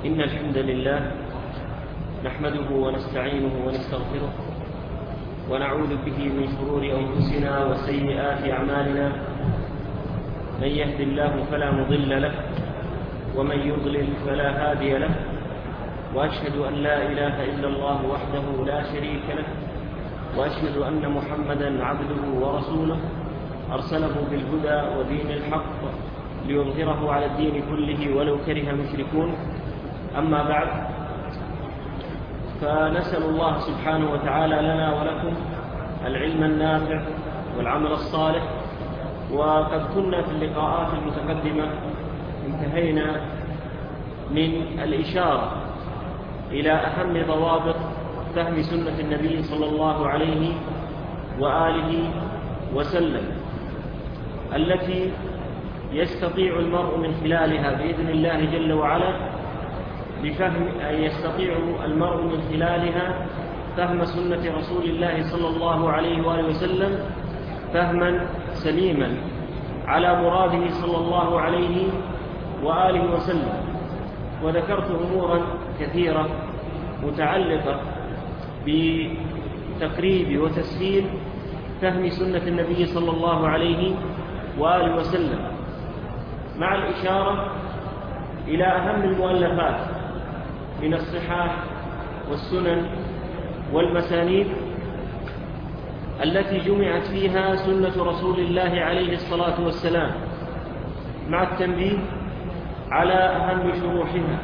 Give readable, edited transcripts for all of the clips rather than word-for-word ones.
إن الحمد لله نحمده ونستعينه ونستغفره ونعوذ به من شرور أنفسنا وسيئات أعمالنا. من يهد الله فلا مضل له ومن يضلل فلا هادي له، وأشهد أن لا إله إلا الله وحده لا شريك له، وأشهد أن محمدا عبده ورسوله أرسله بالهدى ودين الحق ليظهره على الدين كله ولو كره المشركون. أما بعد، فنسأل الله سبحانه وتعالى لنا ولكم العلم النافع والعمل الصالح. وقد كنا في اللقاءات المتقدمة انتهينا من الإشارة إلى أهم ضوابط فهم سنة النبي صلى الله عليه وآله وسلم، التي يستطيع المرء من خلالها بإذن الله جل وعلا فهم سنة رسول الله صلى الله عليه وآله وسلم فهما سليما على مراده صلى الله عليه وآله وسلم. وذكرت أمورا كثيرة متعلقة بتقريب وتسهيل فهم سنة النبي صلى الله عليه وآله وسلم، مع الإشارة إلى أهم المؤلفات من الصحاح والسنن والمسانيد التي جمعت فيها سنة رسول الله عليه الصلاة والسلام، مع التنبيه على أهم شروحها،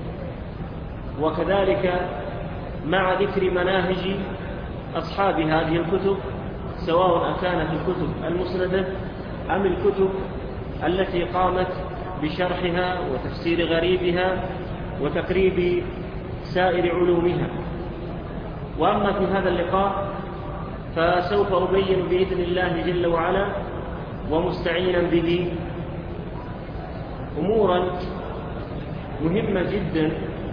وكذلك مع ذكر مناهج أصحاب هذه الكتب، سواء كانت الكتب المسندة أم الكتب التي قامت بشرحها وتفسير غريبها وتقريب سائر علومها. وأما في هذا اللقاء فسوف أبين بإذن الله جل وعلا ومستعينا به أمورا مهمة جدا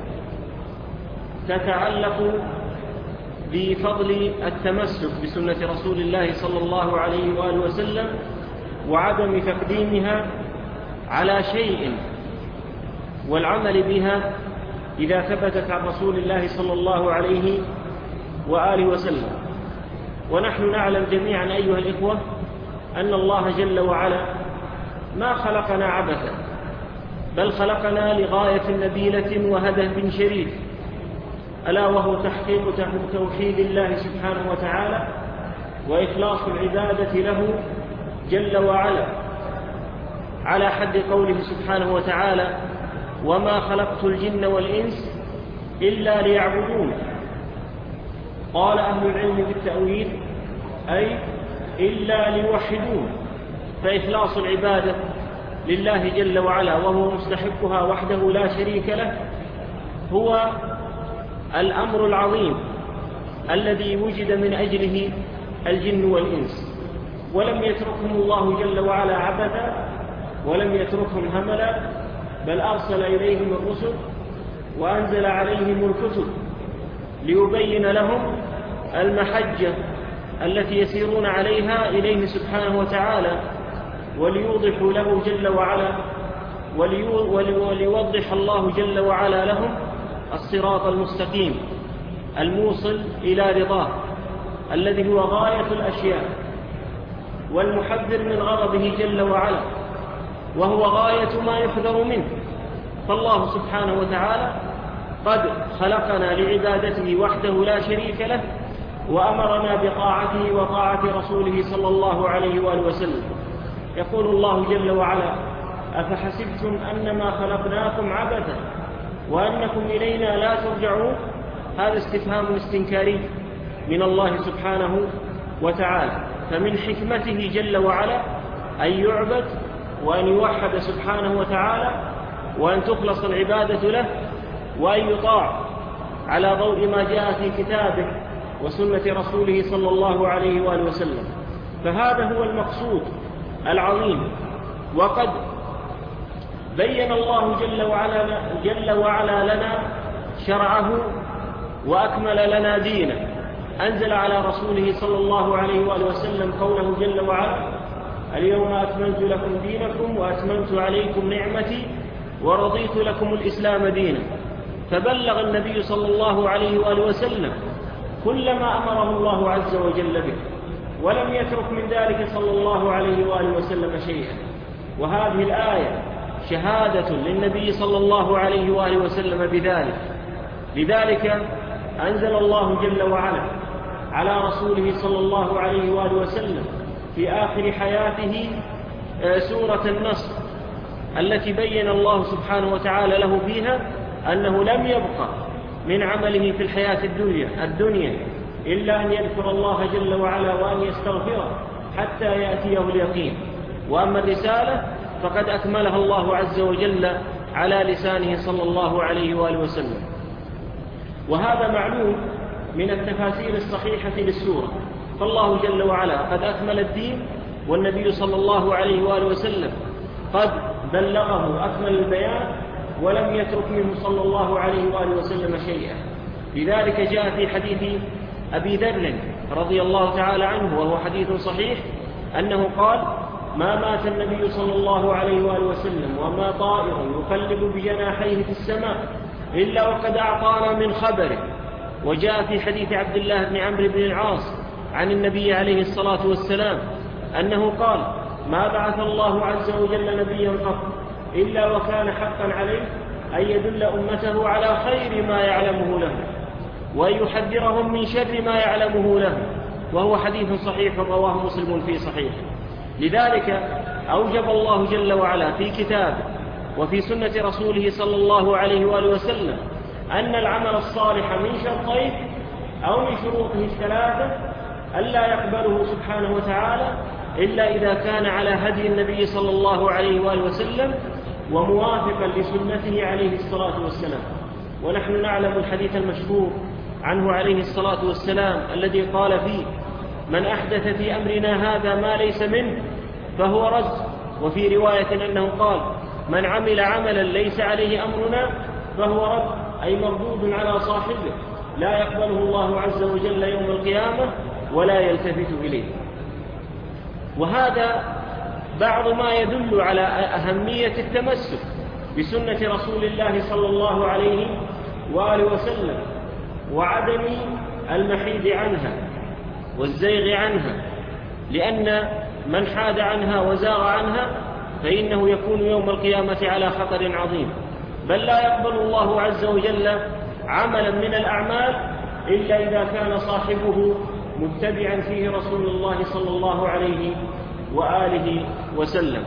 تتعلق بفضل التمسك بسنة رسول الله صلى الله عليه وآله وسلم، وعدم تقديمها على شيء والعمل بها إذا ثبتت عن رسول الله صلى الله عليه وآله وسلم. ونحن نعلم جميعا أيها الإخوة أن الله جل وعلا ما خلقنا عبثا، بل خلقنا لغاية نبيلة وهدف شريف، ألا وهو تحقيق توحيد الله سبحانه وتعالى وإخلاص العبادة له جل وعلا، على حد قوله سبحانه وتعالى: وما خلقت الجن والإنس إلا ليعبدون. قال أهل العلم بالتأويل أي إلا ليوحدون، فإخلاص العبادة لله جل وعلا وهو مستحقها وحده لا شريك له هو الأمر العظيم الذي وجد من أجله الجن والإنس. ولم يتركهم الله جل وعلا عبثا، ولم يتركهم هملا، بل أرسل إليهم الرسل وأنزل عليهم الكتب ليبين لهم المحجة التي يسيرون عليها إليه سبحانه وتعالى، وليوضحوا له جل وعلا وليوضح الله جل وعلا لهم الصراط المستقيم الموصل إلى رضاه، الذي هو غاية الأشياء والمحذر من غضبه جل وعلا، وهو غاية ما يحذر منه. فالله سبحانه وتعالى قد خلقنا لعبادته وحده لا شريك له، وأمرنا بطاعته وطاعة رسوله صلى الله عليه وآله وسلم. يقول الله جل وعلا: أفحسبتم أنما خلقناكم عبثا وأنكم إلينا لا ترجعون. هذا استفهام استنكاري من الله سبحانه وتعالى. فمن حكمته جل وعلا أن يعبد وأن يوحد سبحانه وتعالى، وأن تخلص العبادة له، وأن يطاع على ضوء ما جاء في كتابه وسنة رسوله صلى الله عليه وآله وسلم. فهذا هو المقصود العظيم. وقد بين الله جل وعلا لنا شرعه وأكمل لنا دينه. أنزل على رسوله صلى الله عليه وآله وسلم قوله جل وعلا: اليوم أكملت لكم دينكم وأتممت عليكم نعمتي ورضيت لكم الإسلام دينا. فبلغ النبي صلى الله عليه وآله وسلم كل ما أمره الله عز وجل به، ولم يترك من ذلك صلى الله عليه وآله وسلم شيئا. وهذه الآية شهادة للنبي صلى الله عليه وآله وسلم بذلك. لذلك أنزل الله جل وعلا على رسوله صلى الله عليه وآله وسلم في آخر حياته سورة النصر، التي بين الله سبحانه وتعالى له فيها أنه لم يبقى من عمله في الحياة الدنيا إلا أن يذكر الله جل وعلا وأن يستغفره حتى يأتيه اليقين. وأما الرسالة فقد أكملها الله عز وجل على لسانه صلى الله عليه وآله وسلم. وهذا معلوم من التفاسير الصحيحة للسورة، فالله جل وعلا قد أكمل الدين، والنبي صلى الله عليه وآله وسلم قد بلغه أكمل البيان، ولم يترك منه صلى الله عليه وآله وسلم شيئا. لذلك جاء في حديث أبي ذر رضي الله تعالى عنه، وهو حديث صحيح، أنه قال: ما مات النبي صلى الله عليه وآله وسلم وما طائر يقلب بجناحيه في السماء إلا وقد أعطانا من خبره. وجاء في حديث عبد الله بن عمرو بن العاص عن النبي عليه الصلاة والسلام أنه قال: ما بعث الله عز وجل نبيا قط إلا وكان حقا عليه أن يدل أمته على خير ما يعلمه له وأن يحذرهم من شر ما يعلمه له. وهو حديث صحيح رواه مسلم في صحيحه. لذلك أوجب الله جل وعلا في كتابه وفي سنة رسوله صلى الله عليه وآله وسلم أن العمل الصالح من شرطين أو من شروطه الثلاثة ألا يقبله سبحانه وتعالى إلا إذا كان على هدي النبي صلى الله عليه وآله وسلم وموافقا لسنته عليه الصلاة والسلام. ونحن نعلم الحديث المشهور عنه عليه الصلاة والسلام الذي قال فيه: من أحدث في أمرنا هذا ما ليس منه فهو رد. وفي رواية أنه قال: من عمل عملا ليس عليه أمرنا فهو رد، أي مردود على صاحبه، لا يقبله الله عز وجل يوم القيامة ولا يلتفت إليه. وهذا بعض ما يدل على أهمية التمسك بسنة رسول الله صلى الله عليه وآله وسلم، وعدم المحيد عنها والزيغ عنها، لأن من حاد عنها وزاغ عنها فإنه يكون يوم القيامة على خطر عظيم. بل لا يقبل الله عز وجل عملا من الأعمال إلا إذا كان صاحبه متبعا فيه رسول الله صلى الله عليه وآله وسلم.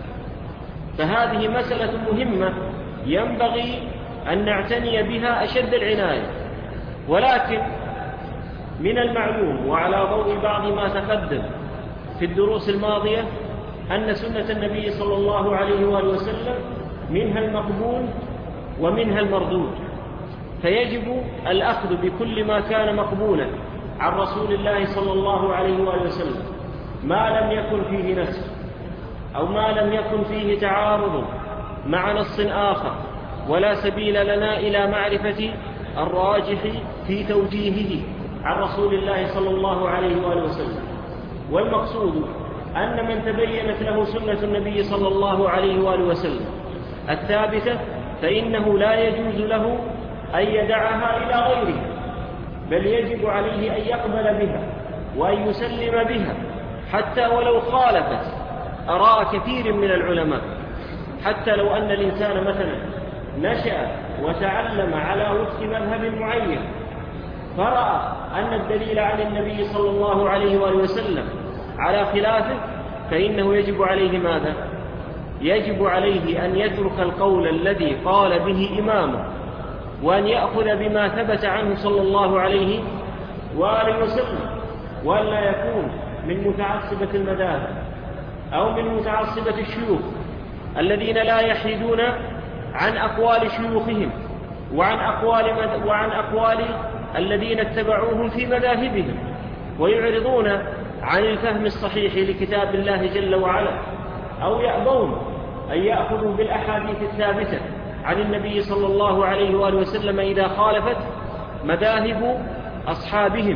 فهذه مسألة مهمة ينبغي أن نعتني بها أشد العناية. ولكن من المعلوم وعلى ضوء بعض ما تقدم في الدروس الماضية أن سنة النبي صلى الله عليه وآله وسلم منها المقبول ومنها المردود، فيجب الأخذ بكل ما كان مقبولا عن رسول الله صلى الله عليه وآله وسلم ما لم يكن فيه نسخ أو ما لم يكن فيه تعارض مع نص آخر، ولا سبيل لنا إلى معرفة الراجح في توجيهه عن رسول الله صلى الله عليه وآله وسلم. والمقصود أن من تبينت له سنة النبي صلى الله عليه وآله وسلم الثابتة فإنه لا يجوز له أن يدعها إلى غيره، بل يجب عليه أن يقبل بها وأن يسلم بها حتى ولو خالفت آراء كثير من العلماء. حتى لو أن الإنسان مثلا نشأ وتعلم على وفق مذهب معين فرأى أن الدليل عن النبي صلى الله عليه وآله وسلم على خلافه، فإنه يجب عليه ماذا؟ يجب عليه أن يترك القول الذي قال به إمامه وأن يأخذ بما ثبت عنه صلى الله عليه وآله وسلم، وأن لا يكون من متعصبة المذاهب أو من متعصبة الشيوخ الذين لا يحيدون عن أقوال شيوخهم وعن أقوال الذين اتبعوهم في مذاهبهم، ويعرضون عن الفهم الصحيح لكتاب الله جل وعلا، أو يأبون أن يأخذوا بالأحاديث الثابتة عن النبي صلى الله عليه وآله وسلم إذا خالفت مذاهب أصحابهم.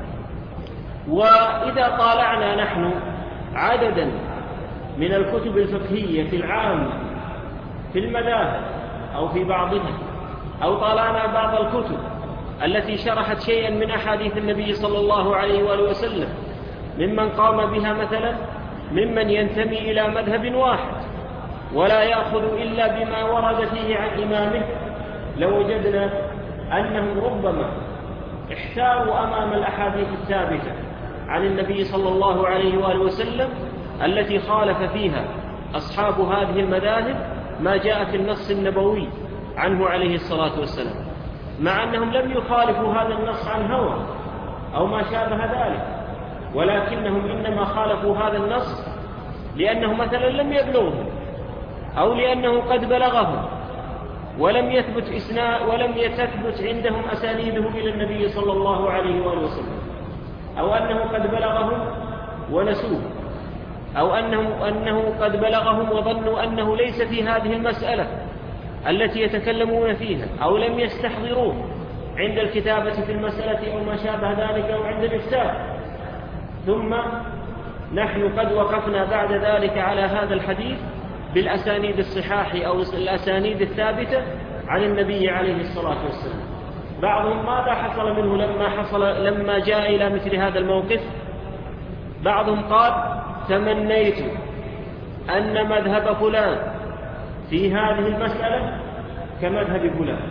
وإذا طالعنا نحن عددا من الكتب الفقهية العامة في المذاهب أو في بعضها أو طالعنا بعض الكتب التي شرحت شيئا من أحاديث النبي صلى الله عليه وآله وسلم ممن قام بها مثلا ممن ينتمي إلى مذهب واحد ولا يأخذ إلا بما ورد فيه عن إمامه، لوجدنا أنهم ربما احتاروا أمام الأحاديث الثابتة عن النبي صلى الله عليه وآله وسلم التي خالف فيها أصحاب هذه المذاهب ما جاء في النص النبوي عنه عليه الصلاة والسلام، مع أنهم لم يخالفوا هذا النص عن هوى أو ما شابه ذلك، ولكنهم إنما خالفوا هذا النص لأنه مثلا لم يبلغهم أو لأنه قد بلغهم ولم يثبت عندهم أسانيده إلى النبي صلى الله عليه وآله وسلم، أو أنه قد بلغهم ونسوه، أو أنه قد بلغهم وظنوا أنه ليس في هذه المسألة التي يتكلمون فيها، أو لم يستحضروه عند الكتابة في المسألة أو ما شابه ذلك أو عند الإفتاء. ثم نحن قد وقفنا بعد ذلك على هذا الحديث بالأسانيد الصحاح أو الأسانيد الثابتة عن النبي عليه الصلاة والسلام. بعضهم ماذا حصل منه لما جاء إلى مثل هذا الموقف؟ بعضهم قال: تمنيت أن مذهب فلان في هذه المسألة كمذهب فلان.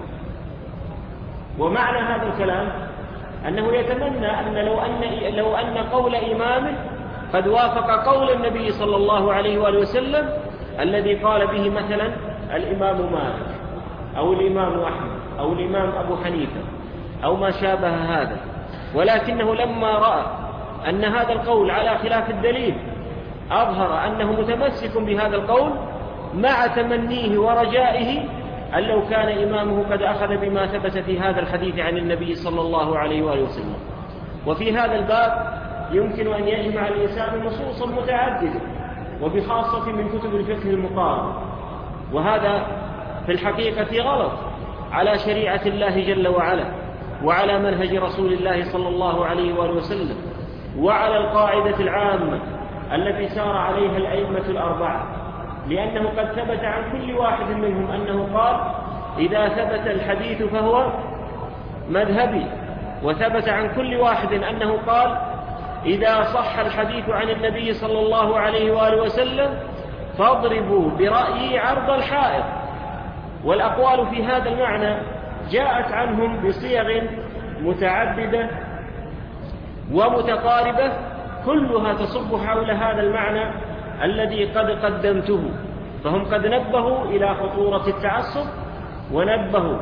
ومعنى هذا الكلام أنه يتمنى أن لو أن قول إمامه قد وافق قول النبي صلى الله عليه وآله وسلم الذي قال به مثلا الإمام مالك أو الإمام أحمد أو الإمام أبو حنيفة أو ما شابه هذا، ولكنه لما رأى أن هذا القول على خلاف الدليل أظهر أنه متمسك بهذا القول مع تمنيه ورجائه أن لو كان إمامه قد أخذ بما ثبت في هذا الحديث عن النبي صلى الله عليه وآله وسلم. وفي هذا الباب يمكن أن يجمع الإنسان نصوصا متعددة وبخاصة من كتب الفقه المقارن، وهذا في الحقيقة غلط على شريعة الله جل وعلا وعلى منهج رسول الله صلى الله عليه وآله وسلم وعلى القاعدة العامة التي سار عليها الأئمة الأربعة، لأنه قد ثبت عن كل واحد منهم أنه قال: إذا ثبت الحديث فهو مذهبي، وثبت عن كل واحد أنه قال: إذا صح الحديث عن النبي صلى الله عليه وآله وسلم فاضربوا برأيي عرض الحائط. والأقوال في هذا المعنى جاءت عنهم بصيغ متعددة ومتقاربة كلها تصب حول هذا المعنى الذي قد قدمته. فهم قد نبهوا إلى خطورة التعصب، ونبهوا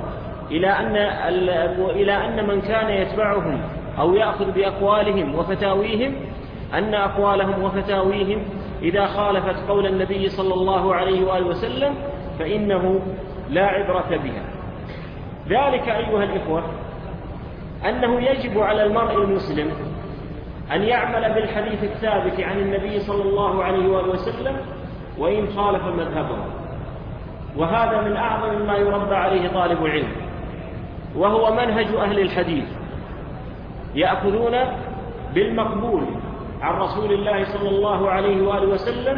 إلى أن من كان يتبعهم أو يأخذ بأقوالهم وفتاويهم أن أقوالهم وفتاويهم إذا خالفت قول النبي صلى الله عليه وآله وسلم فإنه لا عبرة بها. ذلك أيها الإخوة أنه يجب على المرء المسلم أن يعمل بالحديث الثابت عن النبي صلى الله عليه وآله وسلم وإن خالف مذهبه، وهذا من أعظم ما يربى عليه طالب العلم، وهو منهج أهل الحديث، يأخذون بالمقبول عن رسول الله صلى الله عليه وآله وسلم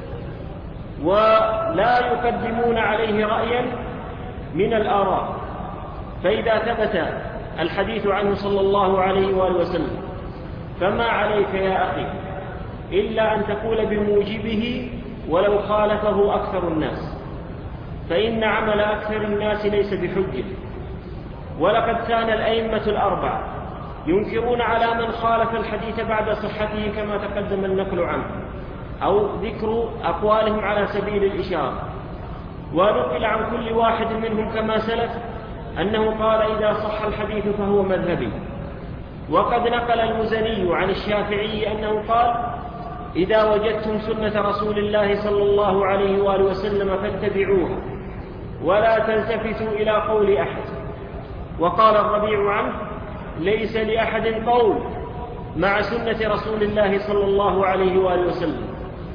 ولا يقدمون عليه رأيا من الآراء. فإذا ثبت الحديث عنه صلى الله عليه وآله وسلم فما عليك يا أخي إلا أن تقول بموجبه ولو خالفه أكثر الناس، فإن عمل أكثر الناس ليس بحجة. ولقد كان الأئمة الأربعة ينكرون على من خالف الحديث بعد صحته كما تقدم النقل عنه أو ذكر أقوالهم على سبيل الإشارة. ونقل عن كل واحد منهم كما سلف أنه قال: إذا صح الحديث فهو مذهبي. وقد نقل المزني عن الشافعي أنه قال: إذا وجدتم سنة رسول الله صلى الله عليه وآله وسلم فاتبعوها ولا تلتفتوا إلى قول أحد. وقال الربيع عنه: ليس لأحد قول مع سنة رسول الله صلى الله عليه وآله وسلم.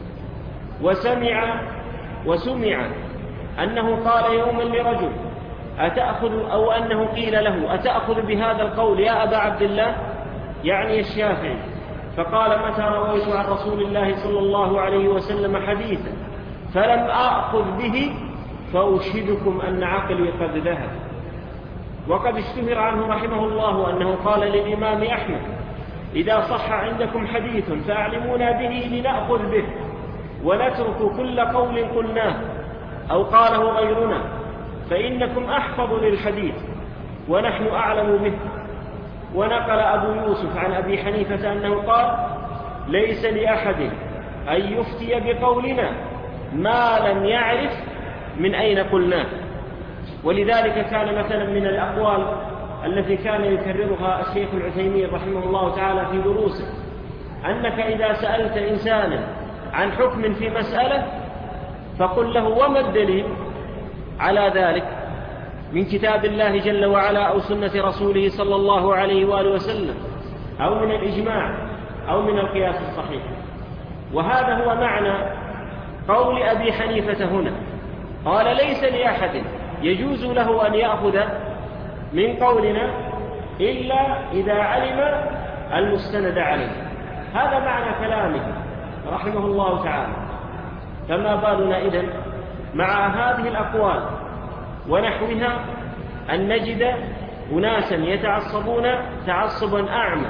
وسمع أنه قال يوما لرجل: أو أنه قيل له: أتأخذ بهذا القول يا أبا عبد الله؟ يعني الشافعي. فقال: متى رويت عن رسول الله صلى الله عليه وسلم حديثا فلم أأخذ به فأشهدكم أن عقلي قد ذهب. وقد اشتهر عنه رحمه الله أنه قال للإمام أحمد: إذا صح عندكم حديث فأعلمونا به لنأخذ به ونترك كل قول قلناه أو قاله غيرنا، فإنكم أحفظ للحديث ونحن أعلم به. ونقل أبو يوسف عن أبي حنيفة أنه قال: ليس لأحد أن يفتي بقولنا ما لم يعرف من أين قلناه. ولذلك كان مثلا من الأقوال التي كان يكررها الشيخ العثيمين رحمه الله تعالى في دروسه: أنك إذا سألت إنسانا عن حكم في مسألة فقل له: وما الدليل على ذلك من كتاب الله جل وعلا أو سنة رسوله صلى الله عليه وآله وسلم، أو من الإجماع، أو من القياس الصحيح. وهذا هو معنى قول أبي حنيفة هنا، قال: ليس لأحد يجوز له أن يأخذ من قولنا إلا إذا علم المستند عليه. هذا معنى كلامه رحمه الله تعالى. فما بالنا إذن مع هذه الأقوال ونحوها أن نجد أناسا يتعصبون تعصبا أعمى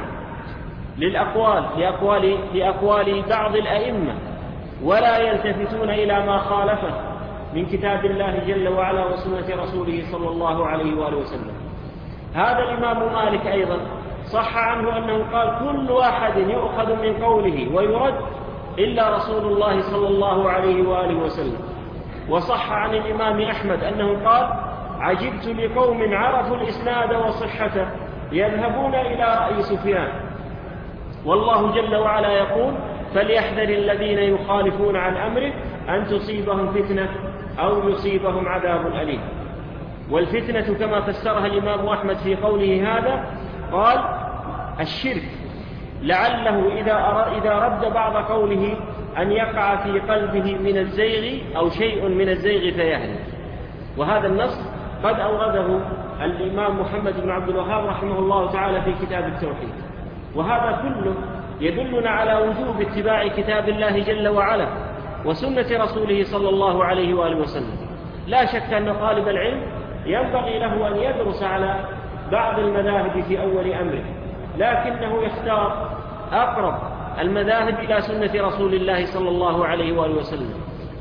لأقوال بعض الأئمة، ولا يلتفتون إلى ما خالفه من كتاب الله جل وعلا وسنة رسوله صلى الله عليه وآله وسلم. هذا الإمام مالك أيضا صح عنه أنه قال: كل واحد يؤخذ من قوله ويرد إلا رسول الله صلى الله عليه وآله وسلم. وصح عن الإمام أحمد أنه قال: عجبت لقوم عرفوا الإسناد وصحته يذهبون إلى رأي سفيان، والله جل وعلا يقول: فليحذر الذين يخالفون عن أمره أن تصيبهم فتنة أو يصيبهم عذاب أليم. والفتنة كما فسرها الإمام أحمد في قوله هذا قال: الشرك، لعله إذا رد بعض قوله أن يقع في قلبه من الزيغ أو شيء من الزيغ فيهلك. وهذا النص قد أورده الإمام محمد بن عبد الوهاب رحمه الله تعالى في كتاب التوحيد. وهذا كله يدلنا على وجوب اتباع كتاب الله جل وعلا وسنة رسوله صلى الله عليه وآله وسلم. لا شك أن طالب العلم ينبغي له أن يدرس على بعض المذاهب في أول أمره، لكنه يختار أقرب المذاهب إلى سنة رسول الله صلى الله عليه وآله وسلم،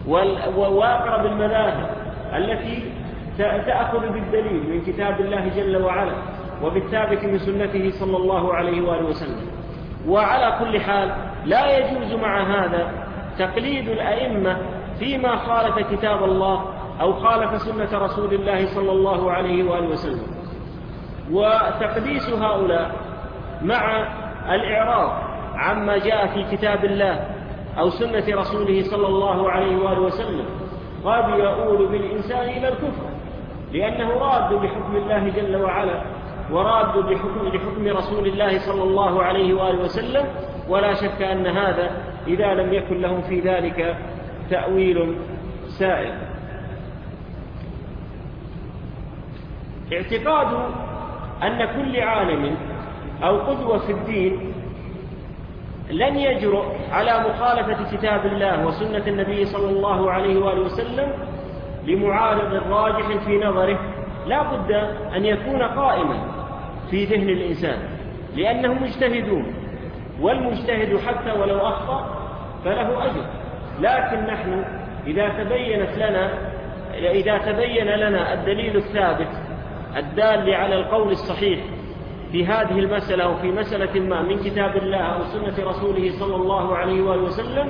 وأقرب المذاهب التي تأخذ بالدليل من كتاب الله جل وعلا وبالثابت من سنته صلى الله عليه وآله وسلم. وعلى كل حال لا يجوز مع هذا تقليد الأئمة فيما خالف كتاب الله أو خالف سنة رسول الله صلى الله عليه وآله وسلم. وتقديس هؤلاء مع الإعراض عما جاء في كتاب الله أو سنة رسوله صلى الله عليه وآله وسلم قد يؤول بالإنسان إلى الكفر، لأنه راد بحكم الله جل وعلا وراد بحكم رسول الله صلى الله عليه وآله وسلم. ولا شك أن هذا إذا لم يكن لهم في ذلك تأويل سائر. اعتقاد أن كل عالم أو قدوة في الدين لن يجرؤ على مخالفة كتاب الله وسنة النبي صلى الله عليه وآله وسلم لمعارض راجح في نظره، لا بد أن يكون قائما في ذهن الإنسان، لأنهم مجتهدون، والمجتهد حتى ولو أخطأ فله أجر. لكن نحن إذا تبين لنا الدليل الثابت الدال على القول الصحيح في هذه المسألة أو في مسألة ما من كتاب الله أو سنة رسوله صلى الله عليه وآله وسلم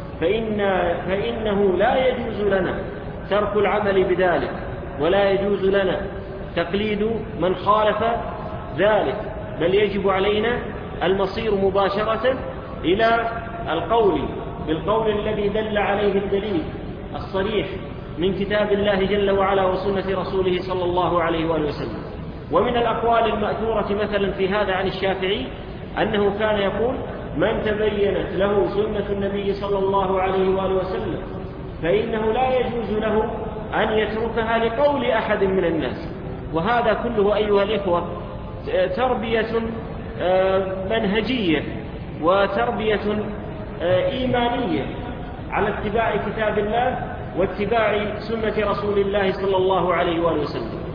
فإنه لا يجوز لنا ترك العمل بذلك، ولا يجوز لنا تقليد من خالف ذلك، بل يجب علينا المصير مباشرة إلى بالقول الذي دل عليه الدليل الصريح من كتاب الله جل وعلا وسنة رسوله صلى الله عليه وآله وسلم. ومن الأقوال المأثورة مثلا في هذا عن الشافعي أنه كان يقول: من تبينت له سنة النبي صلى الله عليه وآله وسلم فإنه لا يجوز له أن يتركها لقول أحد من الناس. وهذا كله أيها الإخوة تربية منهجية وتربية إيمانية على اتباع كتاب الله واتباع سنة رسول الله صلى الله عليه وآله وسلم.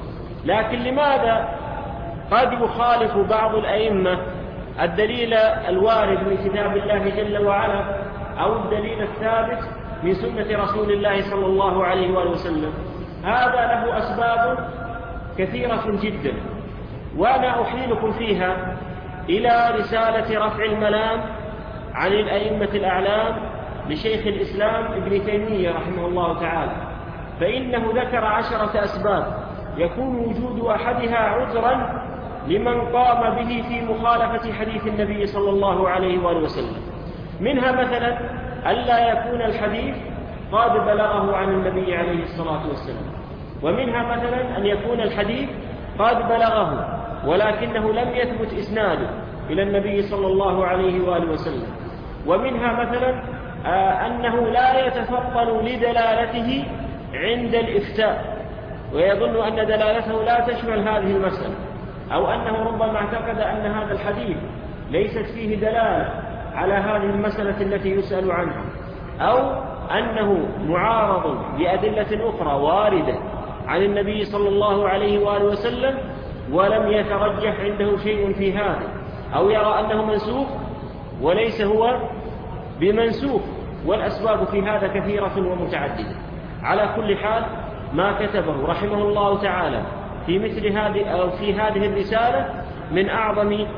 لكن لماذا قد يخالف بعض الأئمة الدليل الوارد من كتاب الله جل وعلا أو الدليل الثابت من سنة رسول الله صلى الله عليه وآله وسلم؟ هذا له أسباب كثيرة جدا، وأنا أحيلكم فيها إلى رسالة رفع الملام عن الأئمة الأعلام لشيخ الإسلام ابن تيمية رحمه الله تعالى، فإنه ذكر 10 أسباب يكون وجود أحدها عذرا لمن قام به في مخالفة حديث النبي صلى الله عليه وآله وسلم. منها مثلا ألا يكون الحديث قد بلغه عن النبي عليه الصلاة والسلام، ومنها مثلا أن يكون الحديث قد بلغه ولكنه لم يثبت إسناده إلى النبي صلى الله عليه وآله وسلم، ومنها مثلا أنه لا يتفطن لدلالته عند الإفتاء ويظن أن دلالته لا تشمل هذه المسألة، أو أنه ربما اعتقد أن هذا الحديث ليست فيه دلالة على هذه المسألة التي يسأل عنها، أو أنه معارض بأدلة أخرى واردة عن النبي صلى الله عليه وآله وسلم ولم يترجح عنده شيء في هذا، أو يرى أنه منسوخ وليس هو بمنسوخ. والأسباب في هذا كثيرة ومتعددة. على كل حال ما كتبه رحمه الله تعالى في مثل هذه أو في هذه الرسالة من أعظم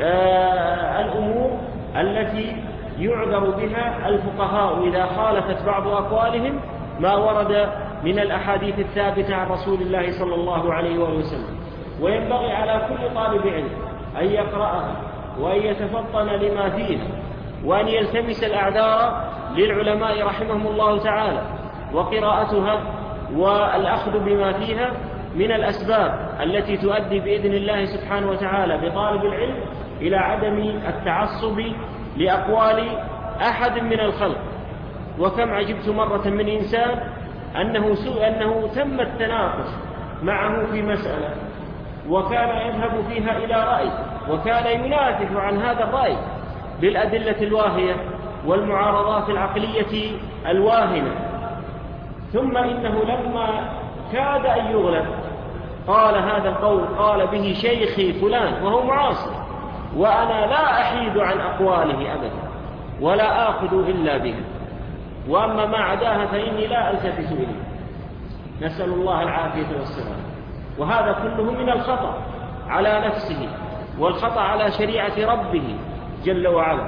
الأمور التي يعذر بها الفقهاء إذا خالفت بعض أقوالهم ما ورد من الأحاديث الثابتة عن رسول الله صلى الله عليه وآله وسلم. وينبغي على كل طالب علم أن يقرأها وأن يتفطن لما فيها وأن يلتمس الأعذار للعلماء رحمهم الله تعالى، وقراءتها والأخذ بما فيها من الأسباب التي تؤدي بإذن الله سبحانه وتعالى بطالب العلم إلى عدم التعصب لأقوال أحد من الخلق. وكم عجبت مرة من إنسان أنه تم التناقش معه في مسألة وكان يذهب فيها إلى رأي وكان ينافح عن هذا الرأي بالأدلة الواهية والمعارضات العقلية الواهنة، ثم إنه لما كاد أن يغلب قال هذا القول قال به شيخي فلان وهو معاصر، وأنا لا أحيد عن أقواله أبدا ولا آخذ إلا بها، وأما ما عداها فإني لا ألتفت إليه. نسأل الله العافية والسلام. وهذا كله من الخطأ على نفسه والخطأ على شريعة ربه جل وعلا.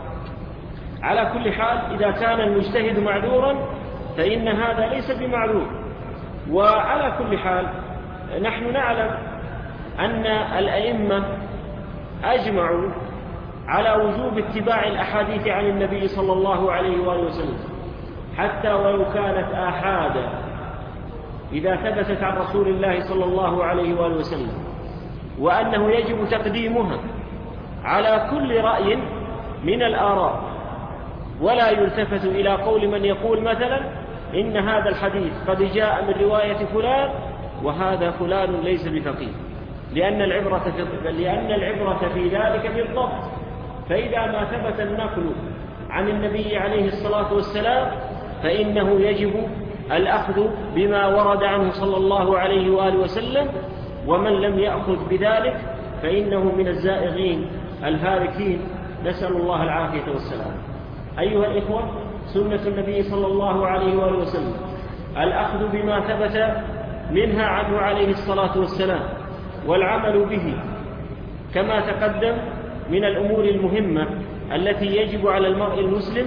على كل حال إذا كان المجتهد معذورا فإن هذا ليس بمعذور. وعلى كل حال نحن نعلم أن الأئمة أجمعوا على وجوب اتباع الأحاديث عن النبي صلى الله عليه وآله وسلم حتى ولو كانت آحادا إذا ثبتت عن رسول الله صلى الله عليه وآله وسلم، وأنه يجب تقديمها على كل رأي من الآراء، ولا يلتفت إلى قول من يقول مثلا إن هذا الحديث قد جاء من رواية فلان وهذا فلان ليس بفقيه، لأن العبرة في ذلك بالضبط. فإذا ما ثبت النقل عن النبي عليه الصلاة والسلام فإنه يجب الأخذ بما ورد عنه صلى الله عليه وآله وسلم، ومن لم يأخذ بذلك فإنه من الزائغين الهالكين، نسأل الله العافية والسلام. أيها الإخوة، سنة النبي صلى الله عليه وآله وسلم الأخذ بما ثبت منها عنه عليه الصلاة والسلام والعمل به كما تقدم من الأمور المهمة التي يجب على المرء المسلم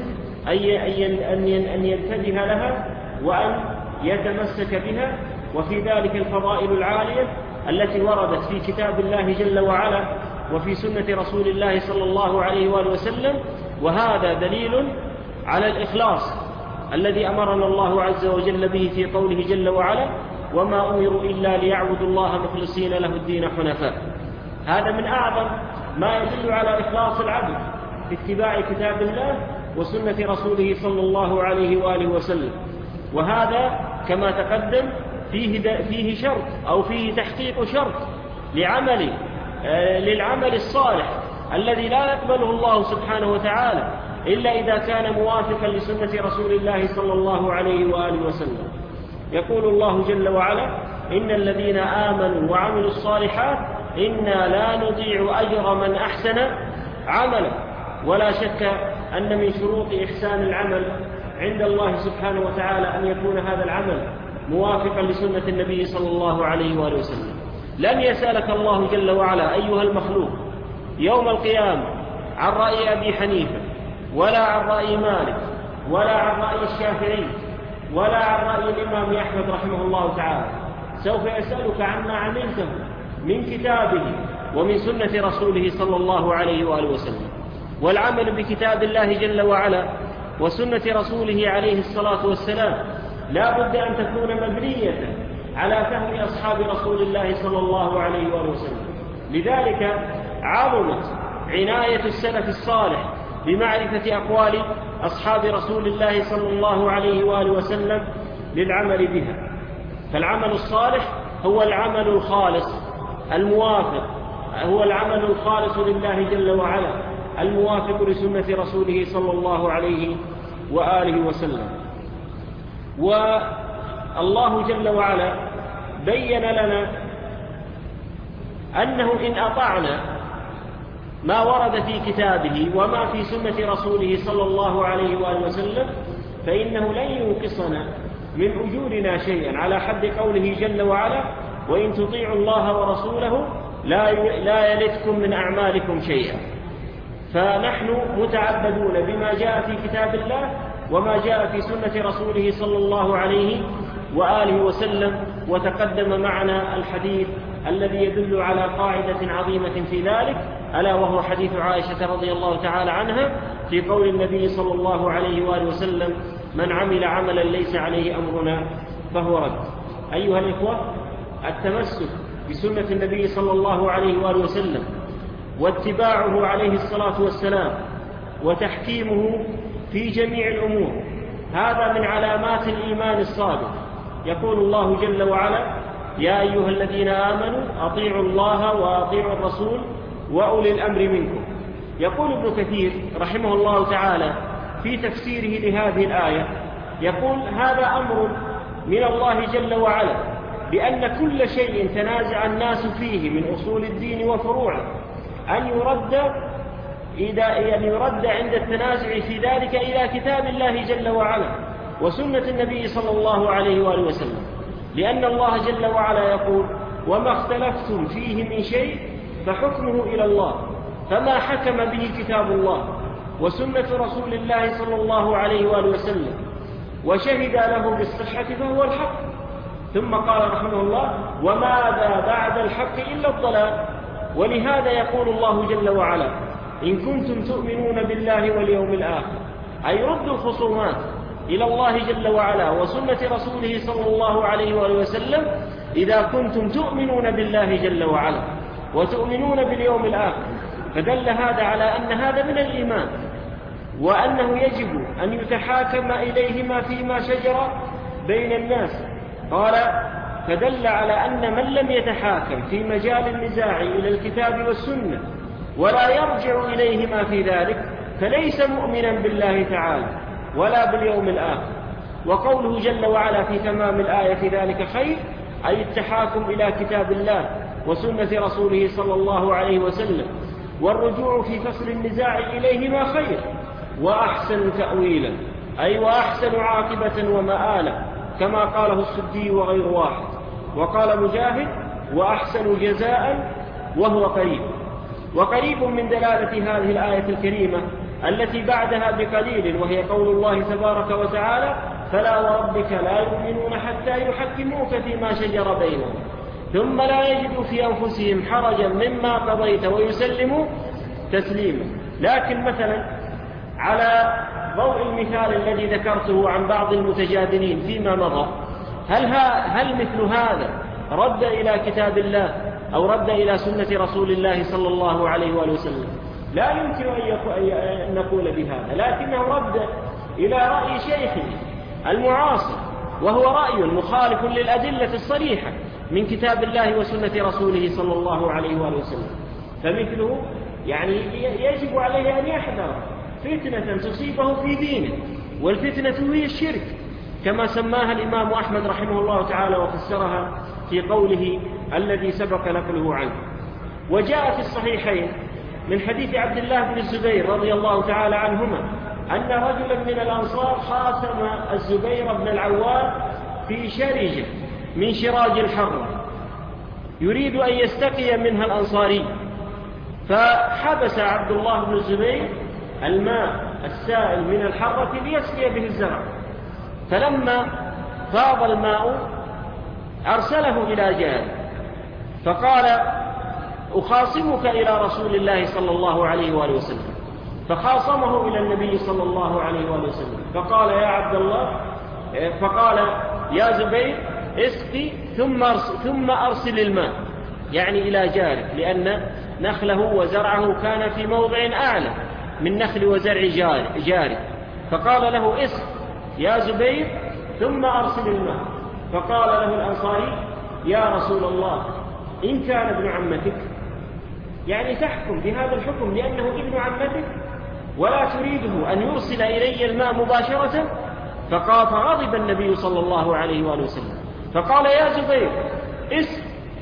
أن ينتبه لها وأن يتمسك بها، وفي ذلك الفضائل العالية التي وردت في كتاب الله جل وعلا وفي سنة رسول الله صلى الله عليه وآله وسلم. وهذا دليل على الإخلاص الذي أمرنا الله عز وجل به في قوله جل وعلا: وما أمروا إلا ليعبدوا الله مخلصين له الدين حنفاء. هذا من أعظم ما يدل على إخلاص العبد في اتباع كتاب الله وسنة رسوله صلى الله عليه وآله وسلم. وهذا كما تقدم فيه شرط أو فيه تحقيق شرط للعمل الصالح الذي لا يقبله الله سبحانه وتعالى إلا إذا كان موافقا لسنة رسول الله صلى الله عليه وآله وسلم. يقول الله جل وعلا: إن الذين آمنوا وعملوا الصالحات إنا لا نضيع أجر من أحسن عملا. ولا شك أن من شروط إحسان العمل عند الله سبحانه وتعالى أن يكون هذا العمل موافقا لسنة النبي صلى الله عليه وآله وسلم. لن يسألك الله جل وعلا أيها المخلوق يوم القيامة عن رأي أبي حنيفة، ولا عن رأي مالك، ولا عن رأي الشافعي، ولا عن رأي الإمام أحمد رحمه الله تعالى. سوف يسألك عما عملته من كتابه ومن سنة رسوله صلى الله عليه وآله وسلم. والعمل بكتاب الله جل وعلا وسنة رسوله عليه الصلاة والسلام لا بد أن تكون مبنية على فهم أصحاب رسول الله صلى الله عليه وآله وسلم. لذلك عظمت عناية السلف الصالح بمعرفة أقوال أصحاب رسول الله صلى الله عليه وآله وسلم للعمل بها. فالعمل الصالح هو العمل الخالص الموافق، هو العمل الخالص لله جل وعلا الموافق لسنة رسوله صلى الله عليه وآله وسلم. والله جل وعلا بين لنا أنه إن أطعنا ما ورد في كتابه وما في سنة رسوله صلى الله عليه وآله وسلم فإنه لن ينقصنا من أجورنا شيئا، على حد قوله جل وعلا: وإن تطيعوا الله ورسوله لا يلتكم من أعمالكم شيئا. فنحن متعبدون بما جاء في كتاب الله وما جاء في سنة رسوله صلى الله عليه وآله وسلم. وتقدم معنا الحديث الذي يدل على قاعدة عظيمة في ذلك، ألا وهو حديث عائشة رضي الله تعالى عنها في قول النبي صلى الله عليه وآله وسلم: من عمل عملا ليس عليه أمرنا فهو رد. أيها الإخوة، التمسك بسنة النبي صلى الله عليه وآله وسلم واتباعه عليه الصلاة والسلام وتحكيمه في جميع الأمور هذا من علامات الإيمان الصادق. يقول الله جل وعلا: يا أيها الذين آمنوا أطيعوا الله وأطيعوا الرسول وأولي الأمر منكم. يقول ابن كثير رحمه الله تعالى في تفسيره لهذه الآية، يقول: هذا أمر من الله جل وعلا بأن كل شيء تنازع الناس فيه من أصول الدين وفروعه أن يرد عند التنازع في ذلك إلى كتاب الله جل وعلا وسنة النبي صلى الله عليه وآله وسلم، لأن الله جل وعلا يقول: وما اختلفتم فيه من شيء فحكمه إلى الله، فما حكم به كتاب الله وسنة رسول الله صلى الله عليه وآله وسلم وشهد له بالصحة فهو الحق. ثم قال رحمه الله: وماذا بعد الحق إلا الضلال. ولهذا يقول الله جل وعلا: إن كنتم تؤمنون بالله واليوم الآخر، أي ردوا الخصومات إلى الله جل وعلا وسنة رسوله صلى الله عليه وآله وسلم إذا كنتم تؤمنون بالله جل وعلا وتؤمنون باليوم الآخر. فدل هذا على أن هذا من الإيمان، وأنه يجب أن يتحاكم إليهما فيما شجر بين الناس. قال: فدل على أن من لم يتحاكم في مجال النزاع إلى الكتاب والسنة ولا يرجع إليهما في ذلك فليس مؤمنا بالله تعالى ولا باليوم الآخر. وقوله جل وعلا في تمام الآية: ذلك خير، أي التحاكم إلى كتاب الله وسنة رسوله صلى الله عليه وسلم والرجوع في فصل النزاع إليهما خير، وأحسن تأويلا، أي وأحسن عاقبة ومآلا، كما قاله السدي وغير واحد. وقال مجاهد: وأحسن جزاء وهو قريب. وقريب من دلالة هذه الآية الكريمة التي بعدها بقليل، وهي قول الله تبارك وتعالى: فلا وربك لا يؤمنون حتى يحكموك فيما شجر بينهم ثم لا يجدوا في أنفسهم حرجا مما قضيت ويسلموا تسليما. لكن مثلا على ضوء المثال الذي ذكرته عن بعض المتجادلين فيما مضى، هل مثل هذا رد إلى كتاب الله أو رد إلى سنة رسول الله صلى الله عليه وآله وسلم؟ لا يمكن أن نقول بهذا، لكنه رد إلى رأي شيخه المعاصر، وهو رأي مخالف للأدلة الصريحة من كتاب الله وسنة رسوله صلى الله عليه وآله وسلم. فمثله يجب عليه أن يحذر فتنة تصيبه في دينه، والفتنة هي الشرك كما سماها الإمام أحمد رحمه الله تعالى وفسرها في قوله الذي سبق نقله عنه. وجاء في الصحيحين من حديث عبد الله بن الزبير رضي الله تعالى عنهما أن رجلا من الأنصار خاصم الزبير بن العوام في شرجة من شراج الحرة يريد أن يستقي منها الأنصاري، فحبس عبد الله بن الزبير الماء السائل من الحرة ليسقي به الزرع، فلما فاض الماء أرسله إلى جاره فقال أخاصمك إلى رسول الله صلى الله عليه وآله وسلم، فخاصمه إلى النبي صلى الله عليه وآله وسلم فقال يا عبد الله، فقال يا زبير اسقي ثم أرسل الماء، يعني إلى جارك، لأن نخله وزرعه كان في موضع أعلى من نخل وزرع جارك، فقال له اسق يا زبير ثم أرسل الماء، فقال له الأنصاري يا رسول الله إن كان ابن عمتك، يعني تحكم بهذا الحكم لأنه ابن عمتك ولا تريده أن يرسل إلي الماء مباشرة. فقال فغضب النبي صلى الله عليه وآله وسلم فقال يا زبير اسق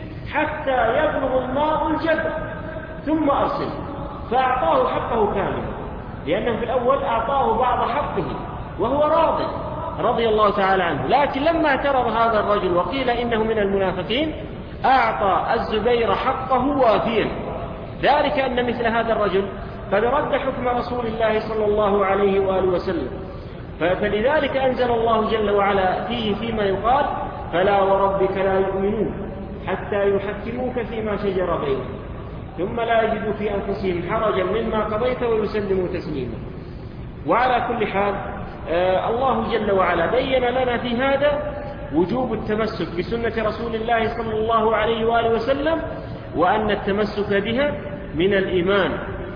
حتى يبلغ الماء الجبل ثم أرسل، فأعطاه حقه كاملا، لأنه في الأول أعطاه بعض حقه وهو راضي رضي الله تعالى عنه، لكن لما اعترض هذا الرجل وقيل إنه من المنافقين أعطى الزبير حقه وافيا، ذلك أن مثل هذا الرجل قد رد حكم رسول الله صلى الله عليه وآله وسلم، فلذلك أنزل الله جل وعلا فيه فيما يقال فلا وربك لا يؤمنون حتى يحكموك فيما شجر بينهم ثم لا يجدوا في أنفسهم حرجا مما قضيت ويسلموا تسليما. وعلى كل حال الله جل وعلا بين لنا في هذا وجوب التمسك بسنة رسول الله صلى الله عليه وآله وسلم، وأن التمسك بها من الإيمان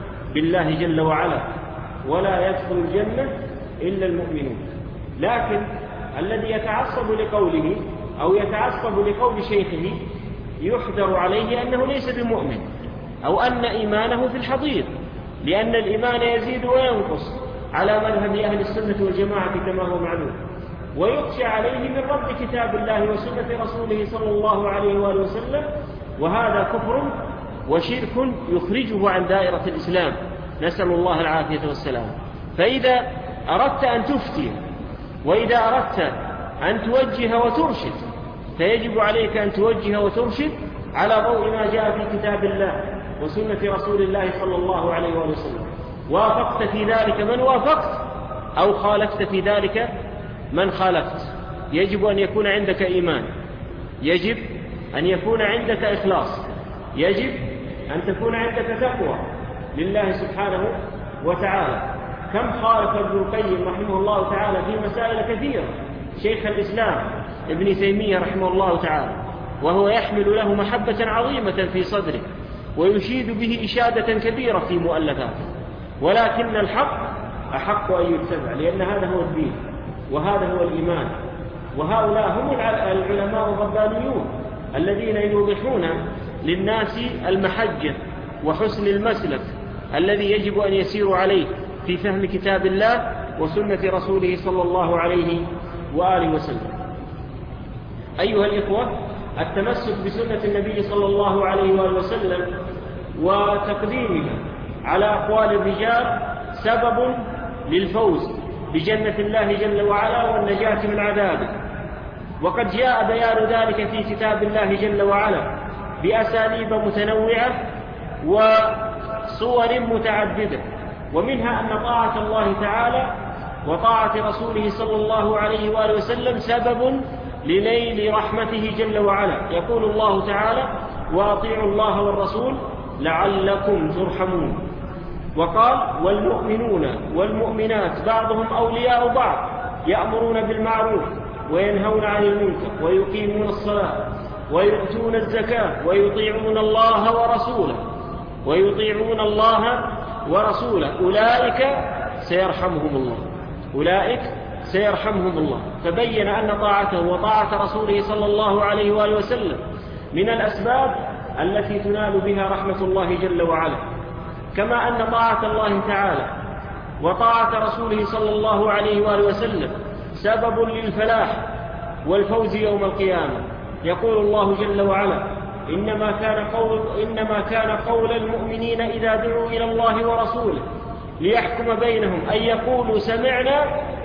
بالله جل وعلا، ولا يدخل الجنة إلا المؤمنون. لكن الذي يتعصب لقوله أو يتعصب لقول شيخه يحذر عليه أنه ليس بمؤمن أو أن إيمانه في الحضيض، لأن الإيمان يزيد وينقص على مذهب أهل السنة والجماعة كما هو معلوم، ويخشى عليه من رد كتاب الله وسنة رسوله صلى الله عليه وآله وسلم، وهذا كفر وشرك يخرجه عن دائرة الإسلام، نسأل الله العافية والسلام. فإذا أردت أن تفتي وإذا أردت أن توجه وترشد فيجب عليك أن توجه وترشد على ضوء ما جاء في كتاب الله وسنة رسول الله صلى الله عليه وسلم. وافقت في ذلك من وافقت أو خالفت في ذلك من خالفت، يجب أن يكون عندك إيمان، يجب أن يكون عندك إخلاص، يجب أن تكون عندك تقوى لله سبحانه وتعالى. كم خالف ابن القيم رحمه الله تعالى في مسائل كثيرة شيخ الإسلام ابن تيمية رحمه الله تعالى، وهو يحمل له محبة عظيمة في صدره ويشيد به إشادة كبيرة في مؤلفاته، ولكن الحق أحق أن يتبع، لأن هذا هو الدين وهذا هو الإيمان. وهؤلاء هم العلماء الربانيون الذين يوضحون للناس المحجة وحسن المسلك الذي يجب أن يسيروا عليه في فهم كتاب الله وسنة رسوله صلى الله عليه وآله وسلم. أيها الإخوة، التمسك بسنة النبي صلى الله عليه وآله وسلم وتقديمها على أقوال الرجال سبب للفوز بجنة الله جل وعلا والنجاة من عذابه، وقد جاء بيان ذلك في كتاب الله جل وعلا بأساليب متنوعة وصور متعددة، ومنها أن طاعة الله تعالى وطاعة رسوله صلى الله عليه وآله وسلم سبب لنيل رحمته جل وعلا. يقول الله تعالى وأطيعوا الله والرسول لعلكم ترحمون. وقال والمؤمنون والمؤمنات بعضهم أولياء بعض يأمرون بالمعروف وينهون عن المنكر ويقيمون الصلاة ويؤتون الزكاة ويطيعون الله ورسوله أولئك سيرحمهم الله، أولئك سيرحمهم الله. فبين أن طاعته وطاعة رسوله صلى الله عليه وآله وسلم من الأسباب التي تنال بها رحمة الله جل وعلا، كما أن طاعة الله تعالى وطاعة رسوله صلى الله عليه وآله وسلم سبب للفلاح والفوز يوم القيامة. يقول الله جل وعلا: إنما كان قول المؤمنين إذا دعوا إلى الله ورسوله ليحكم بينهم أن يقولوا سمعنا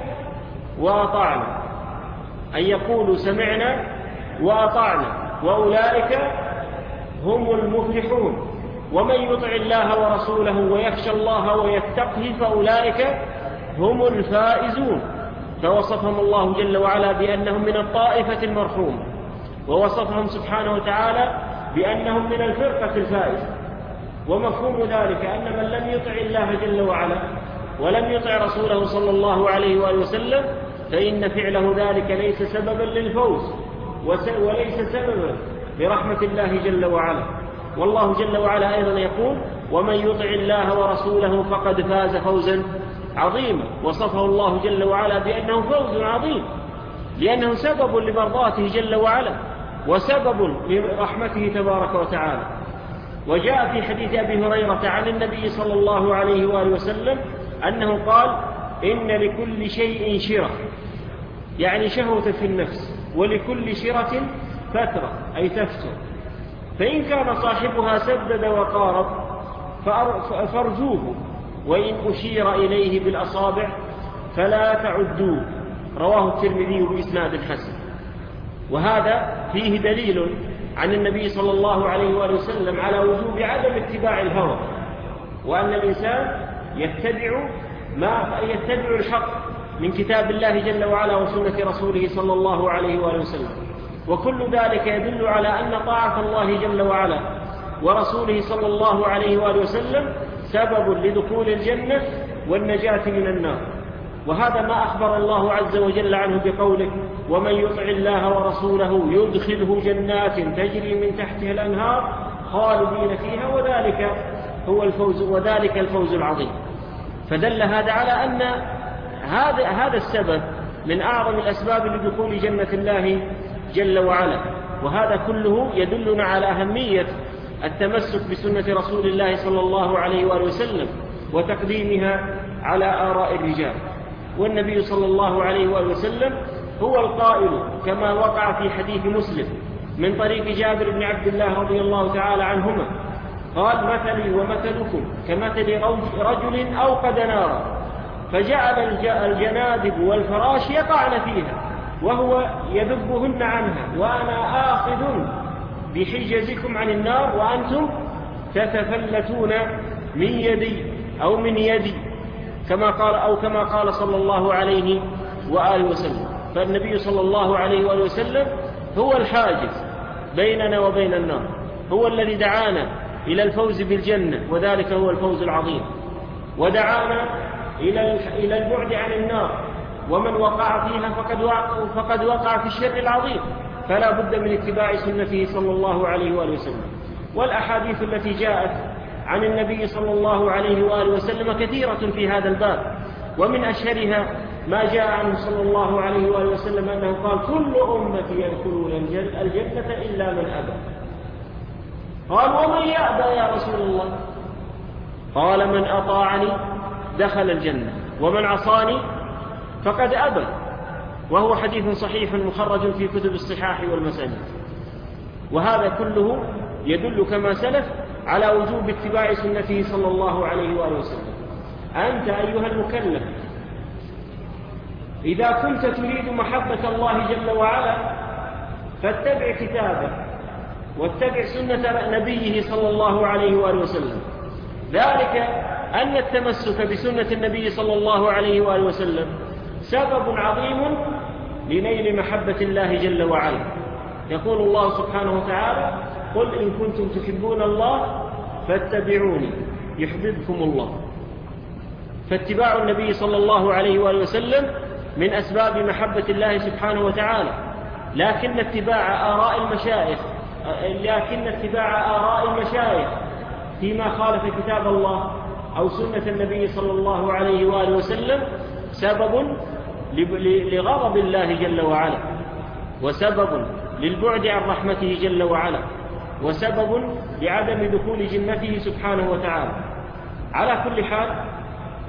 وأطعنا، أن يقولوا سمعنا وأطعنا وأولئك هم المفلحون، ومن يطع الله ورسوله ويخشى الله ويتقه فأولئك هم الفائزون. فوصفهم الله جل وعلا بأنهم من الطائفة المرحومة، ووصفهم سبحانه وتعالى بأنهم من الفرقة الفائزة. ومفهوم ذلك أن من لم يطع الله جل وعلا ولم يطع رسوله صلى الله عليه وآله وسلم فإن فعله ذلك ليس سببا للفوز وليس سببا لرحمة الله جل وعلا. والله جل وعلا أيضا يقول: ومن يطع الله ورسوله فقد فاز فوزا عظيما. وصفه الله جل وعلا بأنه فوز عظيم، لأنه سبب لمرضاته جل وعلا وسبب لرحمته تبارك وتعالى. وجاء في حديث أبي هريرة عن النبي صلى الله عليه وآله وسلم أنه قال: إن لكل شيء شرة، يعني شهوة في النفس، ولكل شرة فترة أي تفتر، فإن كان صاحبها سدد وقارب فارجوه، وإن أشير إليه بالأصابع فلا تعدوه. رواه الترمذي بإسناد حسن. وهذا فيه دليل عن النبي صلى الله عليه وآله وسلم على وجوب عدم اتباع الهوى، وأن الإنسان يتبع الحق من كتاب الله جل وعلا وسنة رسوله صلى الله عليه وآله وسلم. وكل ذلك يدل على أن طاعة الله جل وعلا ورسوله صلى الله عليه وآله وسلم سبب لدخول الجنة والنجاة من النار. وهذا ما أخبر الله عز وجل عنه بقوله: ومن يطع الله ورسوله يدخله جنات تجري من تحتها الأنهار خالدين فيها وذلك الفوز العظيم. فدل هذا على أن هذا السبب من أعظم الأسباب لدخول جنة الله جل وعلا. وهذا كله يدلنا على أهمية التمسك بسنة رسول الله صلى الله عليه وآله وسلم وتقديمها على آراء الرجال. والنبي صلى الله عليه وآله وسلم هو القائل كما وقع في حديث مسلم من طريق جابر بن عبد الله رضي الله تعالى عنهما قال: مثلي ومثلكم كمثل رجل أوقد نارا فجعل الجنادب والفراش يقعن فيها وهو يذبهن عنها، وأنا آخذ بحجزكم عن النار وأنتم تتفلتون من يدي أو من يدي، كما قال صلى الله عليه وآله وسلم. فالنبي صلى الله عليه وآله وسلم هو الحاجز بيننا وبين النار، هو الذي دعانا إلى الفوز بالجنة، وذلك هو الفوز العظيم، ودعانا إلى البعد عن النار، ومن وقع فيها فقد وقع في الشر العظيم. فلا بد من اتباع سنته صلى الله عليه وآله وسلم. والأحاديث التي جاءت عن النبي صلى الله عليه وآله وسلم كثيرة في هذا الباب، ومن أشهرها ما جاء عنه صلى الله عليه وآله وسلم أنه قال: كل أمتي يدخلون الجنة إلا من أبى. قال: ومن يأبى يا رسول الله؟ قال: من أطاعني دخل الجنة، ومن عصاني فقد أبى. وهو حديث صحيح مخرج في كتب الصحاح والمسانيد. وهذا كله يدل كما سلف على وجوب اتباع سنته صلى الله عليه وآله وسلم. أنت أيها المكلف إذا كنت تريد محبة الله جل وعلا فاتبع كتابه واتبع سنة نبيه صلى الله عليه وآله وسلم. ذلك أن التمسك بسنة النبي صلى الله عليه وآله وسلم سبب عظيم لنيل محبة الله جل وعلا. يقول الله سبحانه وتعالى: قل إن كنتم تحبون الله فاتبعوني يحببكم الله. فاتباع النبي صلى الله عليه وآله وسلم من أسباب محبة الله سبحانه وتعالى، لكن اتباع آراء المشايخ فيما خالف كتاب الله أو سنة النبي صلى الله عليه وآله وسلم سبب لغضب الله جل وعلا، وسبب للبعد عن رحمته جل وعلا، وسبب لعدم دخول جنته سبحانه وتعالى. على كل حال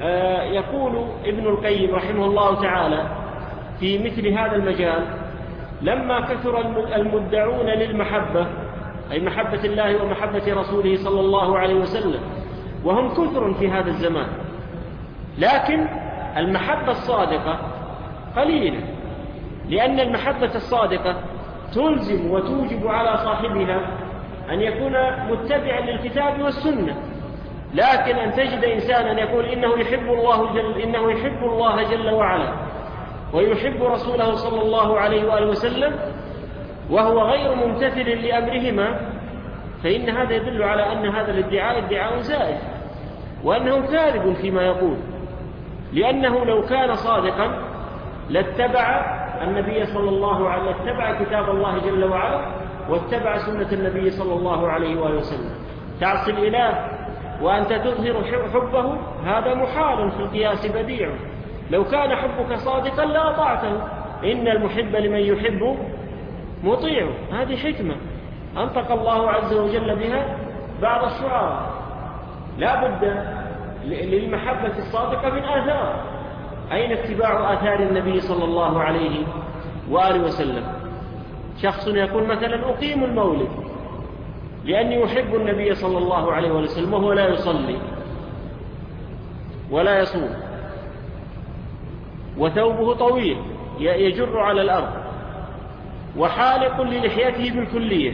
يقول ابن القيم رحمه الله تعالى في مثل هذا المجال: لما كثر المدعون للمحبة، أي محبة الله ومحبة رسوله صلى الله عليه وسلم، وهم كثر في هذا الزمان، لكن المحبة الصادقة قليلة، لأن المحبة الصادقة تلزم وتوجب على صاحبها أن يكون متبعا للكتاب والسنة. لكن أن تجد إنسانا يقول إنه يحب الله جل وعلا ويحب رسوله صلى الله عليه وآله وسلم وهو غير ممتثل لأمرهما، فإن هذا يدل على أن هذا الادعاء ادعاء زائف، وأنه كاذب فيما يقول، لأنه لو كان صادقا لاتبع النبي صلى الله عليه وسلم، اتبع كتاب الله جل وعلا واتبع سنة النبي صلى الله عليه وآله وسلم. تعصي الإله وأنت تظهر حبه، هذا محال في القياس بديع. لو كان حبك صادقا لأطعته، إن المحب لمن يحب مطيع. هذه حكمة أنطق الله عز وجل بها بعض الشعراء. لا بد للمحبة الصادقة من آثار. أين اتباع آثار النبي صلى الله عليه وآله وسلم؟ شخص يقول مثلا أقيم المولد لأني أحب النبي صلى الله عليه وسلم، وهو لا يصلي ولا يصوم، وثوبه طويل يجر على الأرض، وحالق للحيته بالكلية،